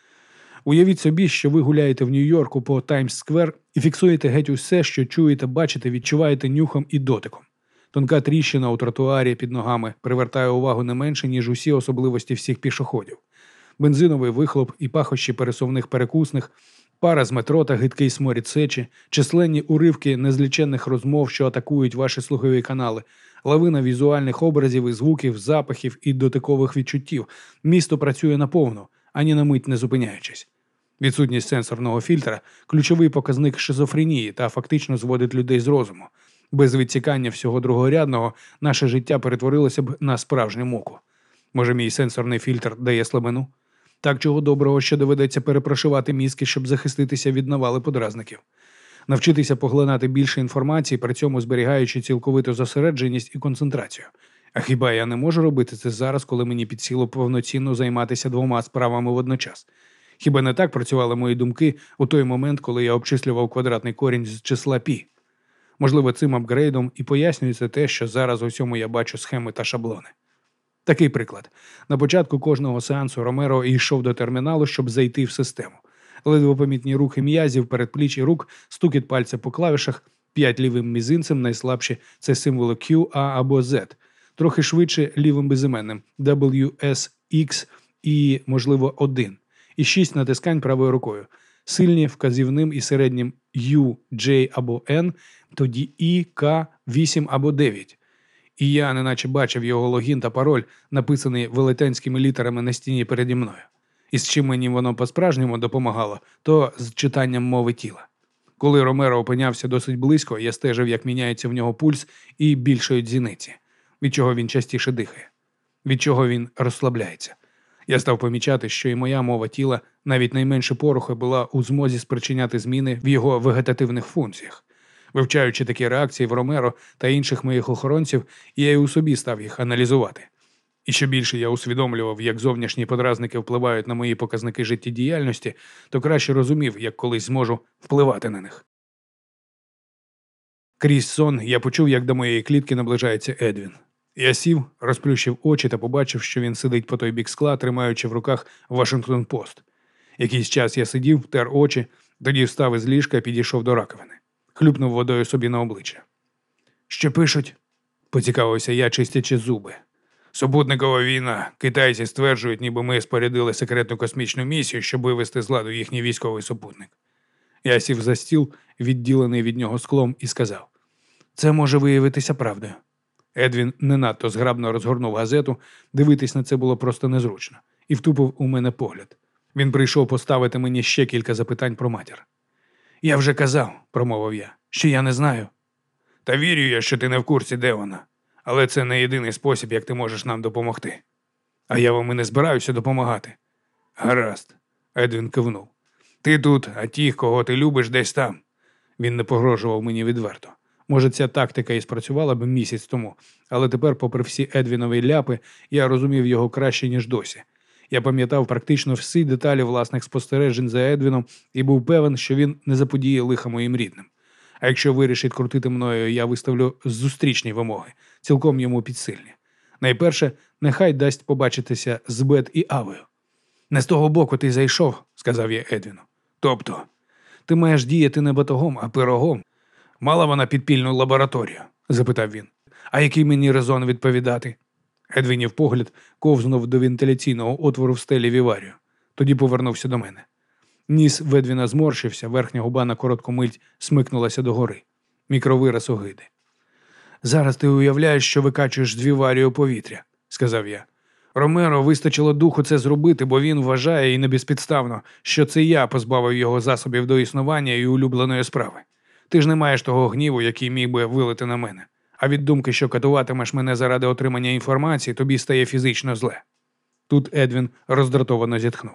Уявіть собі, що ви гуляєте в Нью-Йорку по Таймс-сквер і фіксуєте геть усе, що чуєте, бачите, відчуваєте нюхом і дотиком. Тонка тріщина у тротуарі під ногами привертає увагу не менше, ніж усі особливості всіх пішоходів. Бензиновий вихлоп і пахощі пересувних перекусних, пара з метро та гидкий сморід сечі, численні уривки незліченних розмов, що атакують ваші слухові канали, лавина візуальних образів і звуків, запахів і дотикових відчуттів. Місто працює наповну, ані на мить не зупиняючись. Відсутність сенсорного фільтра – ключовий показник шизофренії та фактично зводить людей з розуму. Без відсікання всього другорядного наше життя перетворилося б на справжню муку. Може, мій сенсорний фільтр дає слабину? Так чого доброго, що доведеться перепрошивати мізки, щоб захиститися від навали подразників. Навчитися поглинати більше інформації, при цьому зберігаючи цілковиту зосередженість і концентрацію. А хіба я не можу робити це зараз, коли мені під силу повноцінно займатися двома справами водночас? Хіба не так працювали мої думки у той момент, коли я обчислював квадратний корінь з числа пі? Можливо, цим апгрейдом і пояснюється те, що зараз у всьому я бачу схеми та шаблони. Такий приклад. На початку кожного сеансу Ромеро йшов до терміналу, щоб зайти в систему. Ледве помітні рухи м'язів, передпліч і рук, стукіт пальця по клавішах, п'ять лівим мізинцем, найслабші – це символи Q, A або Z. Трохи швидше лівим безіменним – W, S, X і, можливо, один. І шість натискань правою рукою. Сильні вказівним і середнім U, J або N, тоді I, K, вісім або дев'ять. І я неначе бачив його логін та пароль, написаний велетенськими літерами на стіні переді мною. І з чим мені воно по-справжньому допомагало, то з читанням мови тіла. Коли Ромеро опинявся досить близько, я стежив, як міняється в нього пульс і більшають зіниці, від чого він частіше дихає, від чого він розслабляється. Я став помічати, що і моя мова тіла, навіть найменше порухи, була у змозі спричиняти зміни в його вегетативних функціях. Вивчаючи такі реакції в Ромеро та інших моїх охоронців, я і у собі став їх аналізувати. І що більше я усвідомлював, як зовнішні подразники впливають на мої показники життєдіяльності, то краще розумів, як колись зможу впливати на них. Крізь сон я почув, як до моєї клітки наближається Едвін. Я сів, розплющив очі та побачив, що він сидить по той бік скла, тримаючи в руках Вашингтон-Пост. Якийсь час я сидів, тер очі, тоді встав із ліжка і підійшов до раковини. Хлюпнув водою собі на обличчя. «Що пишуть?» – поцікавився я, чистячи зуби. «Супутникова війна. Китайці стверджують, ніби ми спорядили секретну космічну місію, щоб вивести з ладу їхній військовий супутник». Я сів за стіл, відділений від нього склом, і сказав: «Це може виявитися правдою». Едвін не надто зграбно розгорнув газету, дивитись на це було просто незручно, і втупив у мене погляд. Він прийшов поставити мені ще кілька запитань про матір. «Я вже казав», – промовив я, – «що я не знаю». «Та вірю я, що ти не в курсі, де вона. Але це не єдиний спосіб, як ти можеш нам допомогти». «А я вам і не збираюся допомагати». «Гаразд», – Едвін кивнув. «Ти тут, а ті, кого ти любиш, десь там». Він не погрожував мені відверто. Може, ця тактика і спрацювала б місяць тому, але тепер, попри всі Едвінові ляпи, я розумів його краще, ніж досі. Я пам'ятав практично всі деталі власних спостережень за Едвіном і був певен, що він не заподіє лиха моїм рідним. А якщо вирішить крутити мною, я виставлю зустрічні вимоги, цілком йому підсильні. Найперше, нехай дасть побачитися з Бет і Авою. «Не з того боку ти зайшов», – сказав я Едвіну. «Тобто? Ти маєш діяти не батогом, а пирогом. Мала вона підпільну лабораторію?» – запитав він. «А який мені резон відповідати?» Едвінів погляд ковзнув до вентиляційного отвору в стелі віварію. Тоді повернувся до мене. Ніс Едвіна зморщився, верхня губа на коротку мить смикнулася догори. Мікровираз огиди. «Зараз ти уявляєш, що викачуєш з віварію повітря», – сказав я. «Ромеро вистачило духу це зробити, бо він вважає, і не безпідставно, що це я позбавив його засобів до існування і улюбленої справи. Ти ж не маєш того гніву, який міг би вилити на мене. А від думки, що катуватимеш мене заради отримання інформації, тобі стає фізично зле». Тут Едвін роздратовано зітхнув.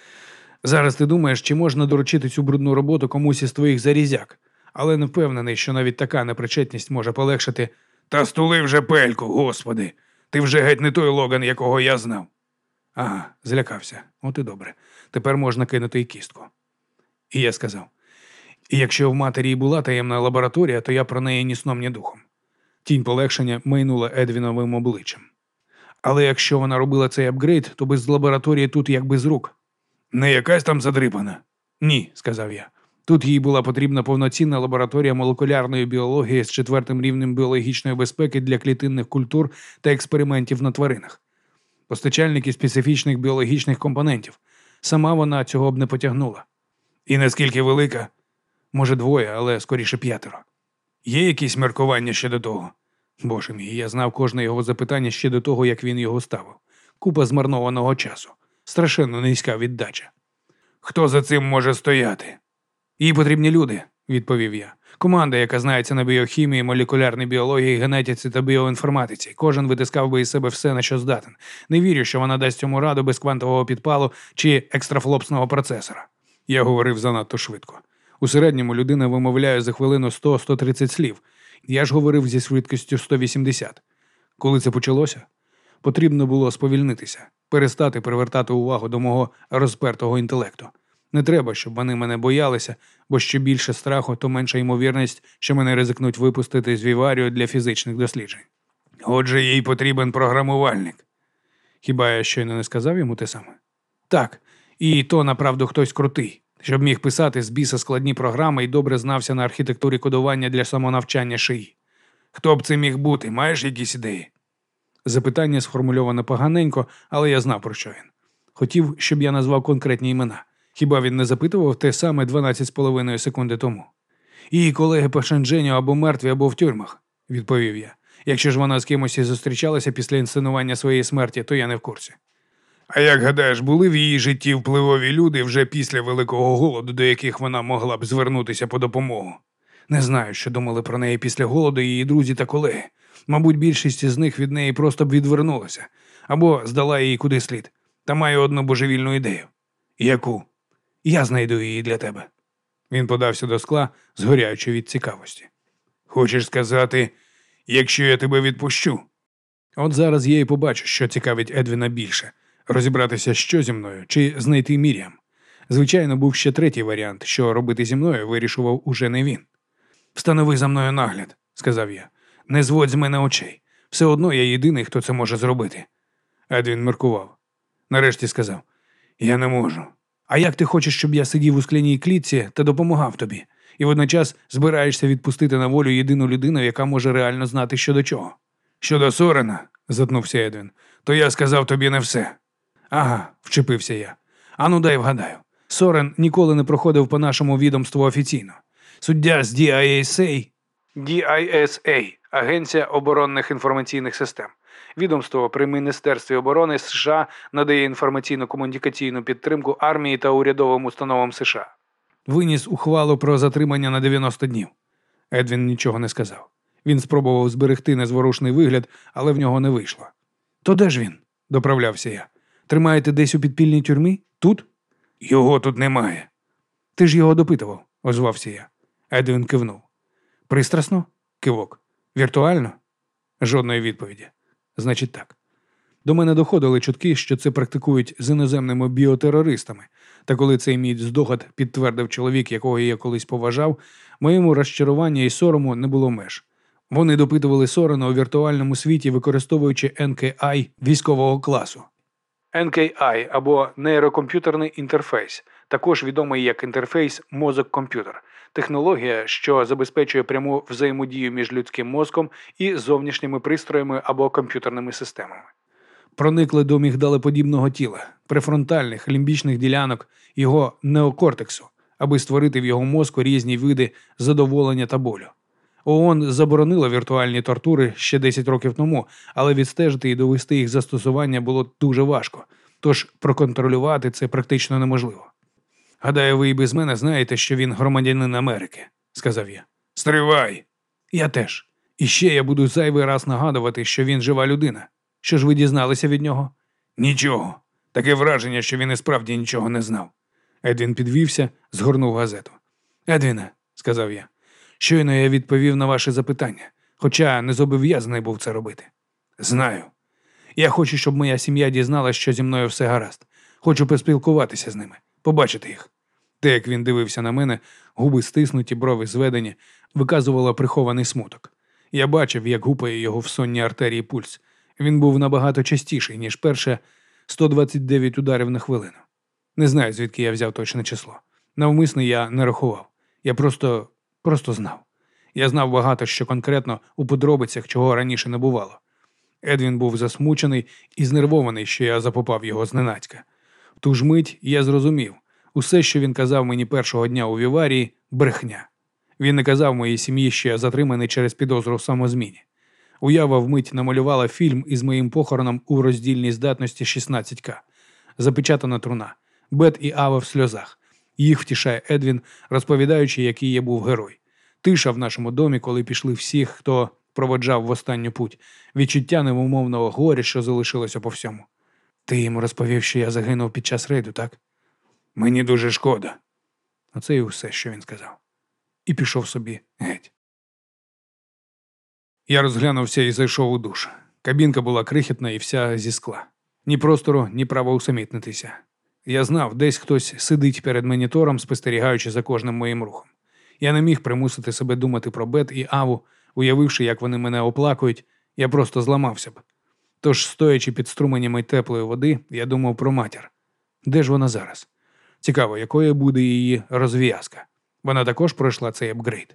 Зараз ти думаєш, чи можна доручити цю брудну роботу комусь із твоїх зарізяк, але не впевнений, що навіть така непричетність може полегшити. Та стули вже пельку, господи! Ти вже геть не той Логан, якого я знав. Ага, злякався. От і добре. Тепер можна кинути й кістку. І я сказав, і якщо в матері і була таємна лабораторія, то я про неї ні сном, ні духом. Тінь полегшення майнула Едвіновим обличчям. Але якщо вона робила цей апгрейд, то без лабораторії тут як без рук. Не якась там задрипана? Ні, сказав я. Тут їй була потрібна повноцінна лабораторія молекулярної біології з четвертим рівнем біологічної безпеки для клітинних культур та експериментів на тваринах. Постачальники специфічних біологічних компонентів. Сама вона цього б не потягнула. І наскільки велика? Може, двоє, але скоріше п'ятеро. Є якісь міркування щодо того? Боже мій, я знав кожне його запитання ще до того, як він його ставив. Купа змарнованого часу. Страшенно низька віддача. Хто за цим може стояти? Їй потрібні люди, відповів я. Команда, яка знається на біохімії, молекулярній біології, генетиці та біоінформатиці. Кожен витискав би із себе все, на що здатен. Не вірю, що вона дасть цьому раду без квантового підпалу чи екстрафлопсного процесора. Я говорив занадто швидко. У середньому людина вимовляє за хвилину сто - сто тридцять слів. Я ж говорив зі швидкістю сто вісімдесят. Коли це почалося? Потрібно було сповільнитися, перестати привертати увагу до мого розпертого інтелекту. Не треба, щоб вони мене боялися, бо що більше страху, то менша ймовірність, що мене ризикнуть випустити з віварію для фізичних досліджень. Отже, їй потрібен програмувальник. Хіба я щойно не сказав йому те саме? Так, і то, направду, хтось крутий, щоб міг писати з біса складні програми і добре знався на архітектурі кодування для самонавчання шиї. Хто б це міг бути? Маєш якісь ідеї? Запитання сформульоване поганенько, але я знав, про що він. Хотів, щоб я назвав конкретні імена. Хіба він не запитував те саме дванадцять з половиною секунди тому? Її колеги по Шендженю або мертві, або в тюрмах, відповів я. Якщо ж вона з кимось і зустрічалася після інсценування своєї смерті, то я не в курсі. А як гадаєш, були в її житті впливові люди вже після Великого голоду, до яких вона могла б звернутися по допомогу? Не знаю, що думали про неї після голоду її друзі та колеги. Мабуть, більшість із них від неї просто б відвернулася. Або здала її куди слід. Та маю одну божевільну ідею. Яку? Я знайду її для тебе. Він подався до скла, згоряючи від цікавості. Хочеш сказати, якщо я тебе відпущу? От зараз я і побачу, що цікавить Едвіна більше. Розібратися, що зі мною, чи знайти Мір'ям. Звичайно, був ще третій варіант, що робити зі мною вирішував уже не він. «Встанови за мною нагляд», – сказав я. «Не зводь з мене очей. Все одно я єдиний, хто це може зробити». Едвін міркував. Нарешті сказав. «Я не можу. А як ти хочеш, щоб я сидів у скляній клітці та допомагав тобі? І водночас збираєшся відпустити на волю єдину людину, яка може реально знати, що до чого?» «Щодо Сорена», – затнувся Едвін, – «то я сказав тобі не все». «Ага», – вчепився я. «Ану, дай вгадаю. Сорен ніколи не проходив по нашому відомству офіційно. Суддя з ді ай ес ей...» ді ай ес ей – Агенція оборонних інформаційних систем. Відомство при Міністерстві оборони США надає інформаційно-комунікаційну підтримку армії та урядовим установам США. Виніс ухвалу про затримання на дев'яносто днів. Едвін нічого не сказав. Він спробував зберегти незворушний вигляд, але в нього не вийшло. «То де ж він?» – доправлявся я. «Тримаєте десь у підпільній тюрмі? Тут?» «Його тут немає». «Ти ж його допитував», – озвався я. Едвін кивнув. «Пристрасно?» – кивок. «Віртуально?» Жодної відповіді. Значить так. До мене доходили чутки, що це практикують з іноземними біотерористами. Та коли цей мій здогад підтвердив чоловік, якого я колись поважав, моєму розчаруванню і сорому не було меж. Вони допитували Сорена у віртуальному світі, використовуючи ен кей ай військового класу. ен кей ай або нейрокомп'ютерний інтерфейс, також відомий як інтерфейс мозок-комп'ютер. Технологія, що забезпечує пряму взаємодію між людським мозком і зовнішніми пристроями або комп'ютерними системами. Проникли до мігдалеподібного тіла, префронтальних, лімбічних ділянок, його неокортексу, аби створити в його мозку різні види задоволення та болю. ООН заборонила віртуальні тортури ще десять років тому, але відстежити і довести їх застосування було дуже важко, тож проконтролювати це практично неможливо. «Гадаю, ви і без мене знаєте, що він громадянин Америки», – сказав я. «Стривай!» «Я теж. І ще я буду зайвий раз нагадувати, що він жива людина. Що ж ви дізналися від нього?» Нічого. Таке враження, що він і справді нічого не знав. Едвін підвівся, згорнув газету. Едвіне, сказав я, щойно я відповів на ваше запитання, хоча не зобов'язаний був це робити. Знаю. Я хочу, щоб моя сім'я дізналася, що зі мною все гаразд. Хочу поспілкуватися з ними, побачити їх. Те, як він дивився на мене, губи стиснуті, брови зведені, виказувало прихований смуток. Я бачив, як гупає його в сонній артерії пульс. Він був набагато частіший, ніж перше сто двадцять дев'ять ударів на хвилину. Не знаю, звідки я взяв точне число. Навмисно я не рахував. Я просто, просто знав. Я знав багато що конкретно у подробицях, чого раніше не бувало. Едвін був засмучений і знервований, що я запопав його зненацька. В ту ж мить я зрозумів. Усе, що він казав мені першого дня у Віварії – брехня. Він не казав моїй сім'ї, що я затриманий через підозру в самозміні. Уява вмить намалювала фільм із моїм похороном у роздільній здатності шістнадцять ка. Запечатана труна. Бет і Ава в сльозах. Їх втішає Едвін, розповідаючи, який я був герой. Тиша в нашому домі, коли пішли всі, хто проводжав в останню путь. Відчуття невимовного горя, що залишилося по всьому. Ти йому розповів, що я загинув під час рейду, так? Мені дуже шкода. Оце і усе, що він сказав. І пішов собі геть. Я розглянувся і зайшов у душ. Кабінка була крихітна і вся зі скла. Ні простору, ні права усамітнитися. Я знав, десь хтось сидить перед монітором, спостерігаючи за кожним моїм рухом. Я не міг примусити себе думати про Бет і Аву, уявивши, як вони мене оплакують, я просто зламався б. Тож, стоячи під струменями теплої води, я думав про матір. Де ж вона зараз? Цікаво, якою буде її розв'язка. Вона також пройшла цей апгрейд.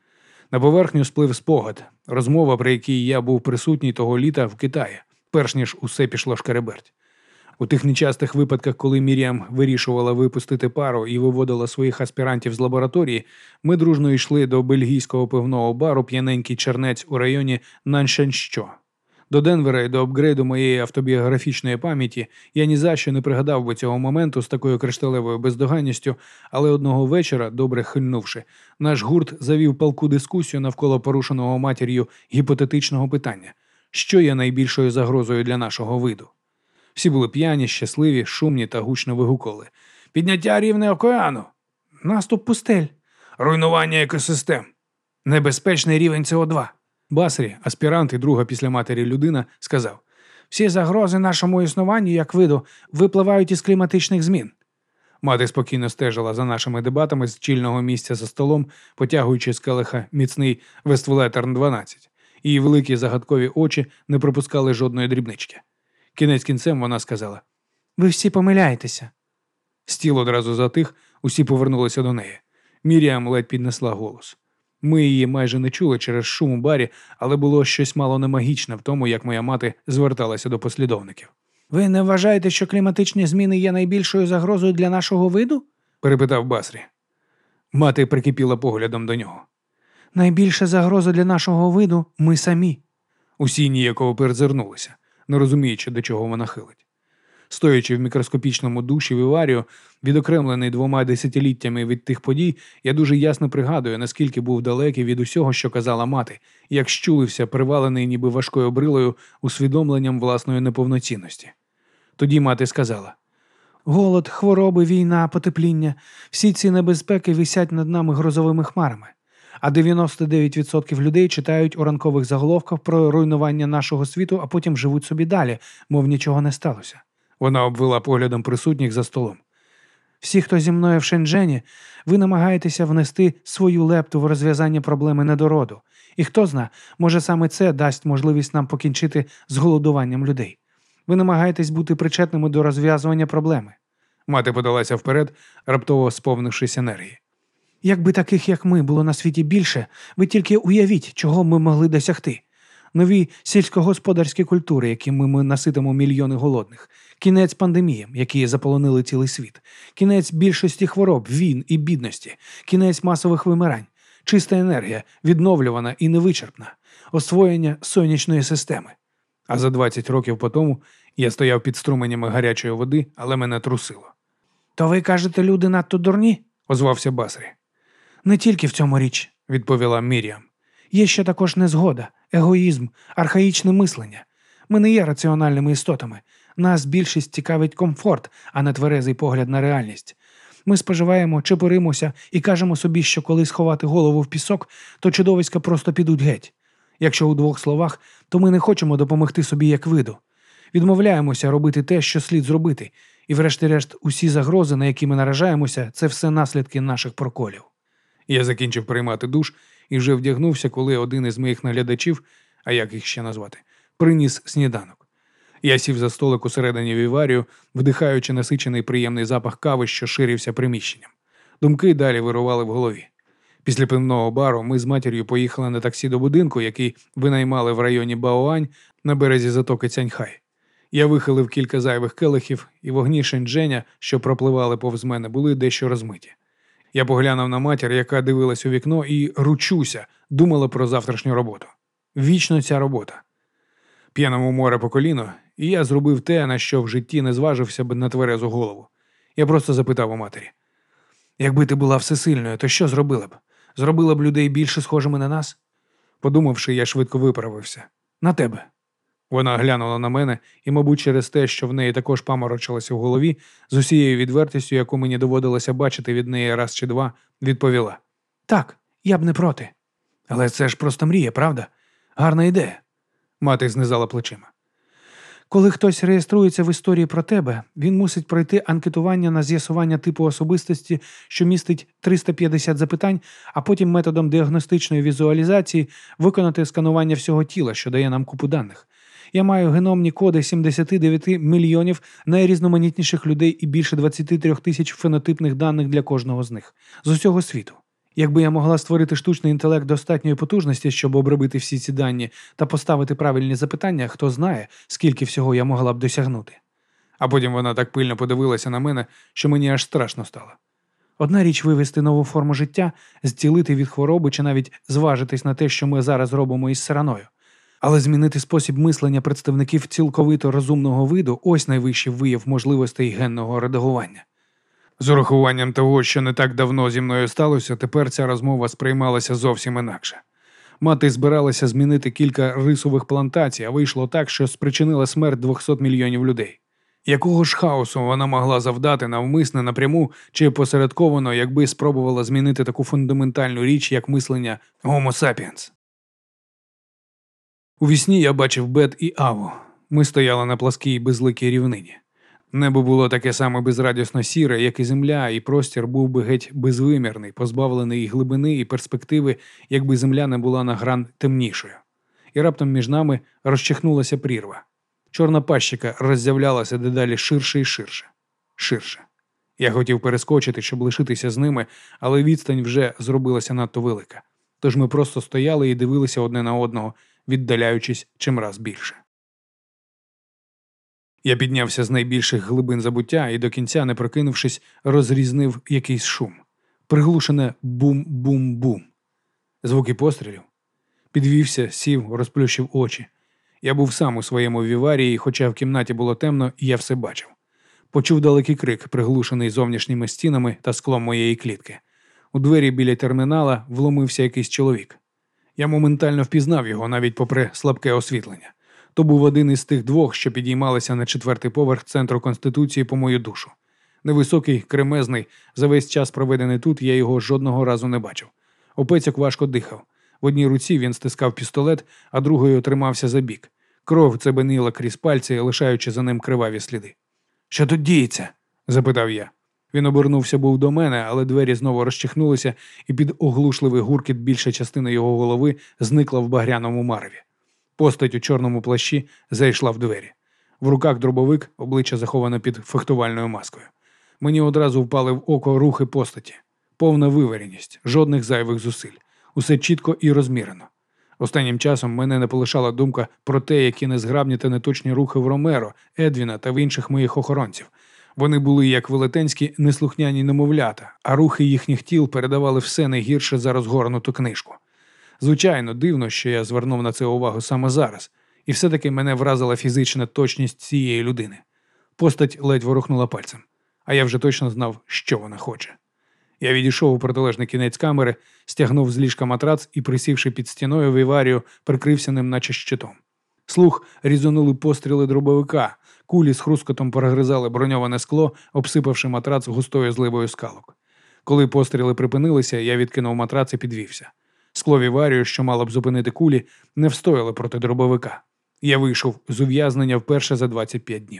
На поверхню сплив спогад, розмова, при якій я був присутній того літа в Китаї, перш ніж усе пішло шкереберть. У тих нечастих випадках, коли Мір'ям вирішувала випустити пару і виводила своїх аспірантів з лабораторії, ми дружно йшли до бельгійського пивного бару «П'яненький чернець» у районі Наньшаньщо. До Денвера і до апгрейду моєї автобіографічної пам'яті я ні за що не пригадав би цього моменту з такою кришталевою бездоганністю, але одного вечора, добре хильнувши, наш гурт завів палку дискусію навколо порушеного матір'ю гіпотетичного питання – що є найбільшою загрозою для нашого виду? Всі були п'яні, щасливі, шумні та гучно вигукували. Підняття рівня океану. Наступ пустель. Руйнування екосистем. Небезпечний рівень С О два. Басрі, аспірант і друга після матері людина, сказав: «Всі загрози нашому існуванню, як виду, випливають із кліматичних змін». Мати спокійно стежила за нашими дебатами з чільного місця за столом, потягуючи з келиха міцний Вествлетерн дванадцять. Її великі загадкові очі не пропускали жодної дрібнички. Кінець кінцем вона сказала: «Ви всі помиляєтеся». Стіл одразу затих, усі повернулися до неї. Мір'ям ледь піднесла голос. Ми її майже не чули через шум у барі, але було щось мало не магічне в тому, як моя мати зверталася до послідовників. «Ви не вважаєте, що кліматичні зміни є найбільшою загрозою для нашого виду?» – перепитав Басрі. Мати прикипіла поглядом до нього. «Найбільша загроза для нашого виду – ми самі». Усі ніяково перезирнулися, не розуміючи, до чого вона хилить. Стоячи в мікроскопічному душі Віварію, відокремлений двома десятиліттями від тих подій, я дуже ясно пригадую, наскільки був далекий від усього, що казала мати, як щулився, привалений ніби важкою брилою, усвідомленням власної неповноцінності. Тоді мати сказала: «Голод, хвороби, війна, потепління – всі ці небезпеки висять над нами грозовими хмарами. А дев'яносто дев'ять відсотків людей читають у ранкових заголовках про руйнування нашого світу, а потім живуть собі далі, мов нічого не сталося». Вона обвела поглядом присутніх за столом. «Всі, хто зі мною в Шенджені, ви намагаєтеся внести свою лепту в розв'язання проблеми недороду. І хто зна, може саме це дасть можливість нам покінчити з голодуванням людей. Ви намагаєтесь бути причетними до розв'язування проблеми». Мати подалася вперед, раптово сповнившись енергії. «Якби таких, як ми, було на світі більше, ви тільки уявіть, чого ми могли досягти. Нові сільськогосподарські культури, якими ми наситимо мільйони голодних, кінець пандеміям, які заполонили цілий світ, кінець більшості хвороб, війн і бідності, кінець масових вимирань, чиста енергія, відновлювана і невичерпна, освоєння сонячної системи». А за двадцять років по тому я стояв під струменями гарячої води, але мене трусило. «То ви кажете, люди надто дурні?» – озвався Басрі. «Не тільки в цьому річ», – відповіла Мір'ям. «Є ще також незгода, егоїзм, архаїчне мислення. Ми не є раціональними істотами. Нас більшість цікавить комфорт, а не тверезий погляд на реальність. Ми споживаємо, чепуримося і кажемо собі, що коли сховати голову в пісок, то чудовиська просто підуть геть. Якщо у двох словах, то ми не хочемо допомогти собі як виду. Відмовляємося робити те, що слід зробити, і врешті-решт усі загрози, на які ми наражаємося, це все наслідки наших проколів. Я закінчив приймати душ і вже вдягнувся, коли один із моїх наглядачів, а як їх ще назвати, приніс сніданок. Я сів за столик усередині віварію, вдихаючи насичений приємний запах кави, що ширився приміщенням. Думки далі вирували в голові. Після пивного бару ми з матір'ю поїхали на таксі до будинку, який винаймали в районі Баоань на березі затоки Цяньхай. Я вихилив кілька зайвих келихів, і вогні Шенчженя, що пропливали повз мене, були дещо розмиті. Я поглянув на матір, яка дивилась у вікно, і, ручуся, думала про завтрашню роботу. Вічно ця робота. П'яному море по коліно, і я зробив те, на що в житті не зважився б на тверезу голову. Я просто запитав у матері. Якби ти була всесильною, то що зробила б? Зробила б людей більше схожими на нас? Подумавши, я швидко виправився. На тебе. Вона глянула на мене і, мабуть, через те, що в неї також паморочилося в голові, з усією відвертістю, яку мені доводилося бачити від неї раз чи два, відповіла. Так, я б не проти. Але це ж просто мрія, правда? Гарна ідея. Мати знизала плечима. Коли хтось реєструється в історії про тебе, він мусить пройти анкетування на з'ясування типу особистості, що містить триста п'ятдесят запитань, а потім методом діагностичної візуалізації виконати сканування всього тіла, що дає нам купу даних. Я маю геномні коди сімдесят дев'ять мільйонів найрізноманітніших людей і більше двадцять три тисяч фенотипних даних для кожного з них. З усього світу. Якби я могла створити штучний інтелект достатньої потужності, щоб обробити всі ці дані та поставити правильні запитання, хто знає, скільки всього я могла б досягнути. А потім вона так пильно подивилася на мене, що мені аж страшно стало. Одна річ вивести нову форму життя, зцілити від хвороби чи навіть зважитись на те, що ми зараз робимо із сараною. Але змінити спосіб мислення представників цілковито розумного виду – ось найвищий вияв можливостей генного редагування. З урахуванням того, що не так давно зі мною сталося, тепер ця розмова сприймалася зовсім інакше. Мати збиралася змінити кілька рисових плантацій, а вийшло так, що спричинила смерть двісті мільйонів людей. Якого ж хаосу вона могла завдати навмисне, напряму чи посередковано, якби спробувала змінити таку фундаментальну річ, як мислення Homo sapiens? У вісні я бачив Бет і Аву. Ми стояли на пласкій безликій рівнині. Небо було таке саме безрадісно сіре, як і земля, і простір був би геть безвимірний, позбавлений і глибини, і перспективи, якби земля не була на гран темнішою. І раптом між нами розчахнулася прірва. Чорна пащика роззявлялася дедалі ширше і ширше. Ширше. Я хотів перескочити, щоб лишитися з ними, але відстань вже зробилася надто велика. Тож ми просто стояли і дивилися одне на одного, віддаляючись чимраз більше. Я піднявся з найбільших глибин забуття і до кінця, не прокинувшись, розрізнив якийсь шум. Приглушене бум-бум-бум. Звуки пострілів. Підвівся, сів, розплющив очі. Я був сам у своєму віварії, хоча в кімнаті було темно, і я все бачив. Почув далекий крик, приглушений зовнішніми стінами та склом моєї клітки. У двері біля термінала вломився якийсь чоловік. Я моментально впізнав його, навіть попри слабке освітлення. То був один із тих двох, що підіймалися на четвертий поверх Центру Конституції по мою душу. Невисокий, кремезний, за весь час проведений тут, я його жодного разу не бачив. Опецьок важко дихав. В одній руці він стискав пістолет, а другою тримався за бік. Кров цебеніла крізь пальці, лишаючи за ним криваві сліди. «Що тут діється?» – запитав я. Він обернувся був до мене, але двері знову розчихнулися, і під оглушливий гуркіт більша частина його голови зникла в багряному мареві. Постать у чорному плащі зайшла в двері. В руках дробовик, обличчя заховане під фехтувальною маскою. Мені одразу впали в око рухи постаті. Повна вивереність, жодних зайвих зусиль. Усе чітко і розмірено. Останнім часом мене не полишала думка про те, які незграбні та неточні рухи в Ромеро, Едвіна та в інших моїх охоронців. Вони були як велетенські неслухняні немовлята, а рухи їхніх тіл передавали все найгірше за розгорнуту книжку. Звичайно, дивно, що я звернув на це увагу саме зараз, і все-таки мене вразила фізична точність цієї людини. Постать ледь ворухнула пальцем, а я вже точно знав, що вона хоче. Я відійшов у протилежний кінець камери, стягнув з ліжка матрац і, присівши під стіною віварію, прикрився ним наче щитом. Слух різонули постріли дробовика, кулі з хрускотом перегризали броньоване скло, обсипавши матрац густою зливою скалок. Коли постріли припинилися, я відкинув матрац і підвівся. Скло віварію, що мало б зупинити кулі, не встояло проти дробовика. Я вийшов з ув'язнення вперше за двадцять п'ять днів.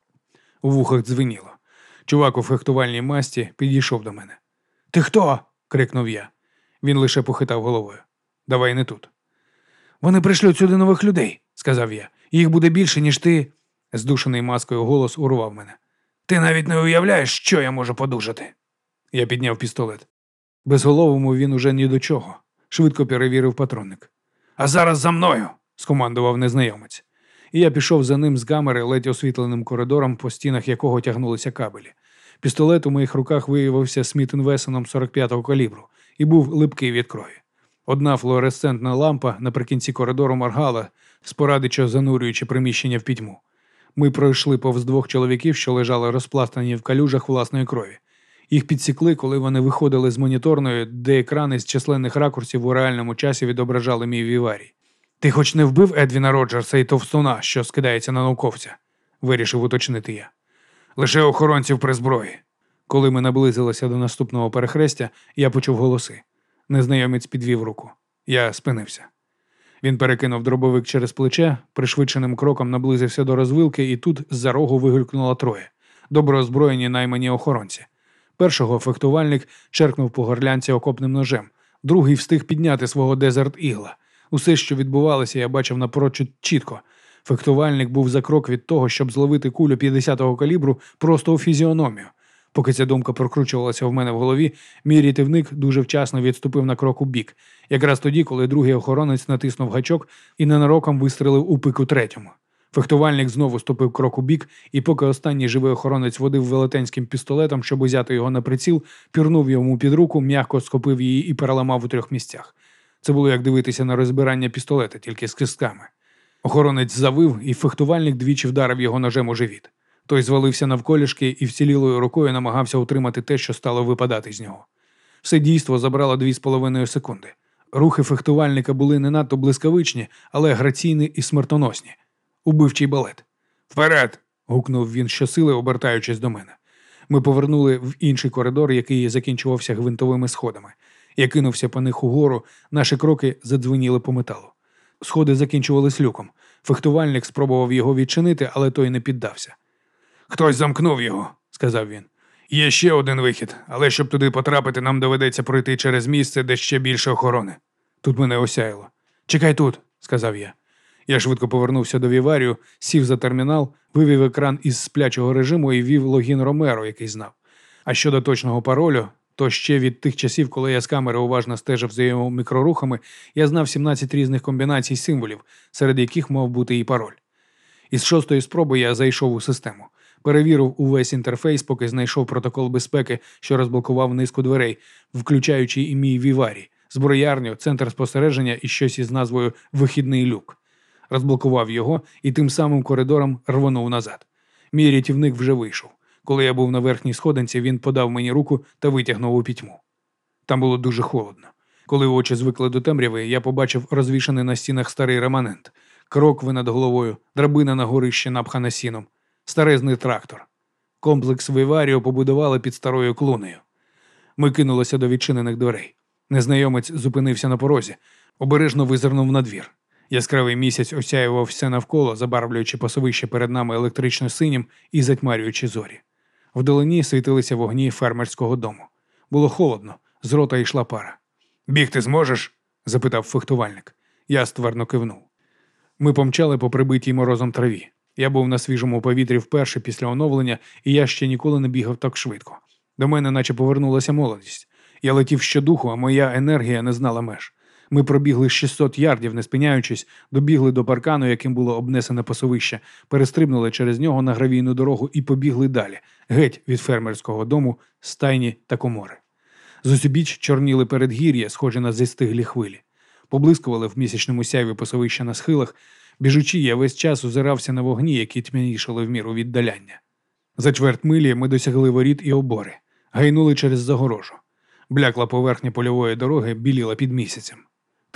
У вухах дзвеніло. Чувак у фехтувальній масті підійшов до мене. «Ти хто?» – крикнув я. Він лише похитав головою. «Давай не тут». «Вони пришлють сюди нових людей», – сказав я. «Їх буде більше, ніж ти...» Здушений маскою голос урвав мене. «Ти навіть не уявляєш, що я можу подужати». Я підняв пістолет. Безголовому він уже ні до чого. Швидко перевірив патронник. «А зараз за мною!» – скомандував незнайомець. І я пішов за ним з камери ледь освітленим коридором, по стінах якого тягнулися кабелі. Пістолет у моїх руках виявився Сміт енд Вессоном сорок п'ятого калібру і був липкий від крові. Одна флуоресцентна лампа наприкінці коридору моргала, спорадичо занурюючи приміщення в пітьму. Ми пройшли повз двох чоловіків, що лежали розпластані в калюжах власної крові. Їх підсікли, коли вони виходили з моніторної, де екрани з численних ракурсів у реальному часі відображали мій віварій. «Ти хоч не вбив Едвіна Роджерса і товстуна, що скидається на науковця?» – вирішив уточнити я. «Лише охоронців при зброї». Коли ми наблизилися до наступного перехрестя, я почув голоси. Незнайомець підвів руку. Я спинився. Він перекинув дробовик через плече, пришвидшеним кроком наблизився до розвилки, і тут з-за рогу вигулькнуло троє. Добре озброєні наймані охоронці. Першого фехтувальник черкнув по горлянці окопним ножем. Другий встиг підняти свого дезерт-ігла. Усе, що відбувалося, я бачив напрочуд чітко. Фехтувальник був за крок від того, щоб зловити кулю п'ятдесятого калібру просто у фізіономію. Поки ця думка прокручувалася в мене в голові, мій рятівник дуже вчасно відступив на крок у бік. Якраз тоді, коли другий охоронець натиснув гачок і ненароком вистрелив у пику третьому. Фехтувальник знову ступив крок у бік, і поки останній живий охоронець водив велетенським пістолетом, щоб узяти його на приціл, пірнув йому під руку, м'яко схопив її і переламав у трьох місцях. Це було як дивитися на розбирання пістолета, тільки з кистками. Охоронець завив, і фехтувальник двічі вдарив його ножем у живіт. Той звалився навколішки і вцілілою рукою намагався утримати те, що стало випадати з нього. Все дійство забрало дві з половиною секунди. Рухи фехтувальника були не надто блискавичні, але граційні і смертоносні. Убивчий балет. «Вперед!» – гукнув він щосили, обертаючись до мене. Ми повернули в інший коридор, який закінчувався гвинтовими сходами. Я кинувся по них угору, наші кроки задзвеніли по металу. Сходи закінчувались люком. Фехтувальник спробував його відчинити, але той не піддався. «Хтось замкнув його», – сказав він. «Є ще один вихід, але щоб туди потрапити, нам доведеться пройти через місце, де ще більше охорони». Тут мене осяяло. «Чекай тут», – сказав я. Я швидко повернувся до віварію, сів за термінал, вивів екран із сплячого режиму і ввів логін Ромеро, який знав. А щодо точного паролю, то ще від тих часів, коли я з камери уважно стежив за його мікрорухами, я знав сімнадцять різних комбінацій символів, серед яких мав бути і пароль. Із шостої спроби я зайшов у систему. Перевірив увесь інтерфейс, поки знайшов протокол безпеки, що розблокував низку дверей, включаючи і мій віварій, зброярню, центр спостереження і щось із назвою «Вихідний люк». Розблокував його і тим самим коридором рвонув назад. Мій рятівник вже вийшов. Коли я був на верхній сходинці, він подав мені руку та витягнув у пітьму. Там було дуже холодно. Коли очі звикли до темряви, я побачив розвішаний на стінах старий реманент. Крокви над головою, драбина на горище, напхана сіном. Старезний трактор. Комплекс віварію побудували під старою клунею. Ми кинулися до відчинених дверей. Незнайомець зупинився на порозі, обережно визирнув на двір. Яскравий місяць осяював все навколо, забарвлюючи пасовище перед нами електрично-синім і затьмарюючи зорі. Вдалині світилися вогні фермерського дому. Було холодно, з рота йшла пара. «Бігти зможеш?» – запитав фехтувальник. Я ствердно кивнув. Ми помчали по прибитій морозом траві. Я був на свіжому повітрі вперше після оновлення, і я ще ніколи не бігав так швидко. До мене наче повернулася молодість. Я летів щодуху, а моя енергія не знала меж. Ми пробігли шістсот ярдів, не спиняючись, добігли до паркану, яким було обнесене пасовище, перестрибнули через нього на гравійну дорогу і побігли далі, геть від фермерського дому, стайні та комори. Зусібіч чорніли передгір'я, схожі на застиглі хвилі. Поблискували в місячному сяйві пасовища на схилах. Біжучи, я весь час озирався на вогні, які тьмянішали в міру віддаляння. За чверть милі ми досягли воріт і обори, гайнули через загорожу. Блякла поверхня польової дороги біліла під місяцем.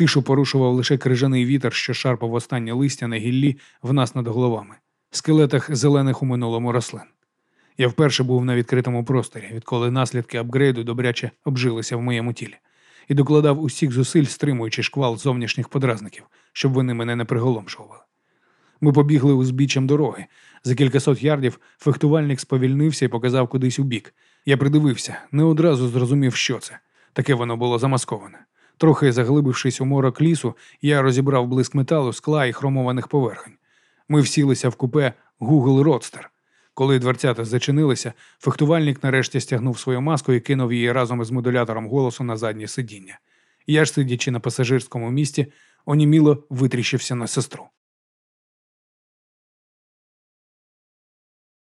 Тишу порушував лише крижаний вітер, що шарпав останнє листя на гіллі в нас над головами, скелетах зелених у минулому рослин. Я вперше був на відкритому просторі, відколи наслідки апгрейду добряче обжилися в моєму тілі, і докладав усіх зусиль, стримуючи шквал зовнішніх подразників, щоб вони мене не приголомшували. Ми побігли узбіччям дороги. За кількасот ярдів фехтувальник сповільнився і показав кудись у бік. Я придивився, не одразу зрозумів, що це. Таке воно було замасковане. Трохи заглибившись у морок лісу, я розібрав блиск металу, скла і хромованих поверхонь. Ми всілися в купе Google Roadster. Коли дверцята зачинилися, фехтувальник нарешті стягнув свою маску і кинув її разом із модулятором голосу на заднє сидіння. Я ж, сидячи на пасажирському місці, оніміло витріщився на сестру.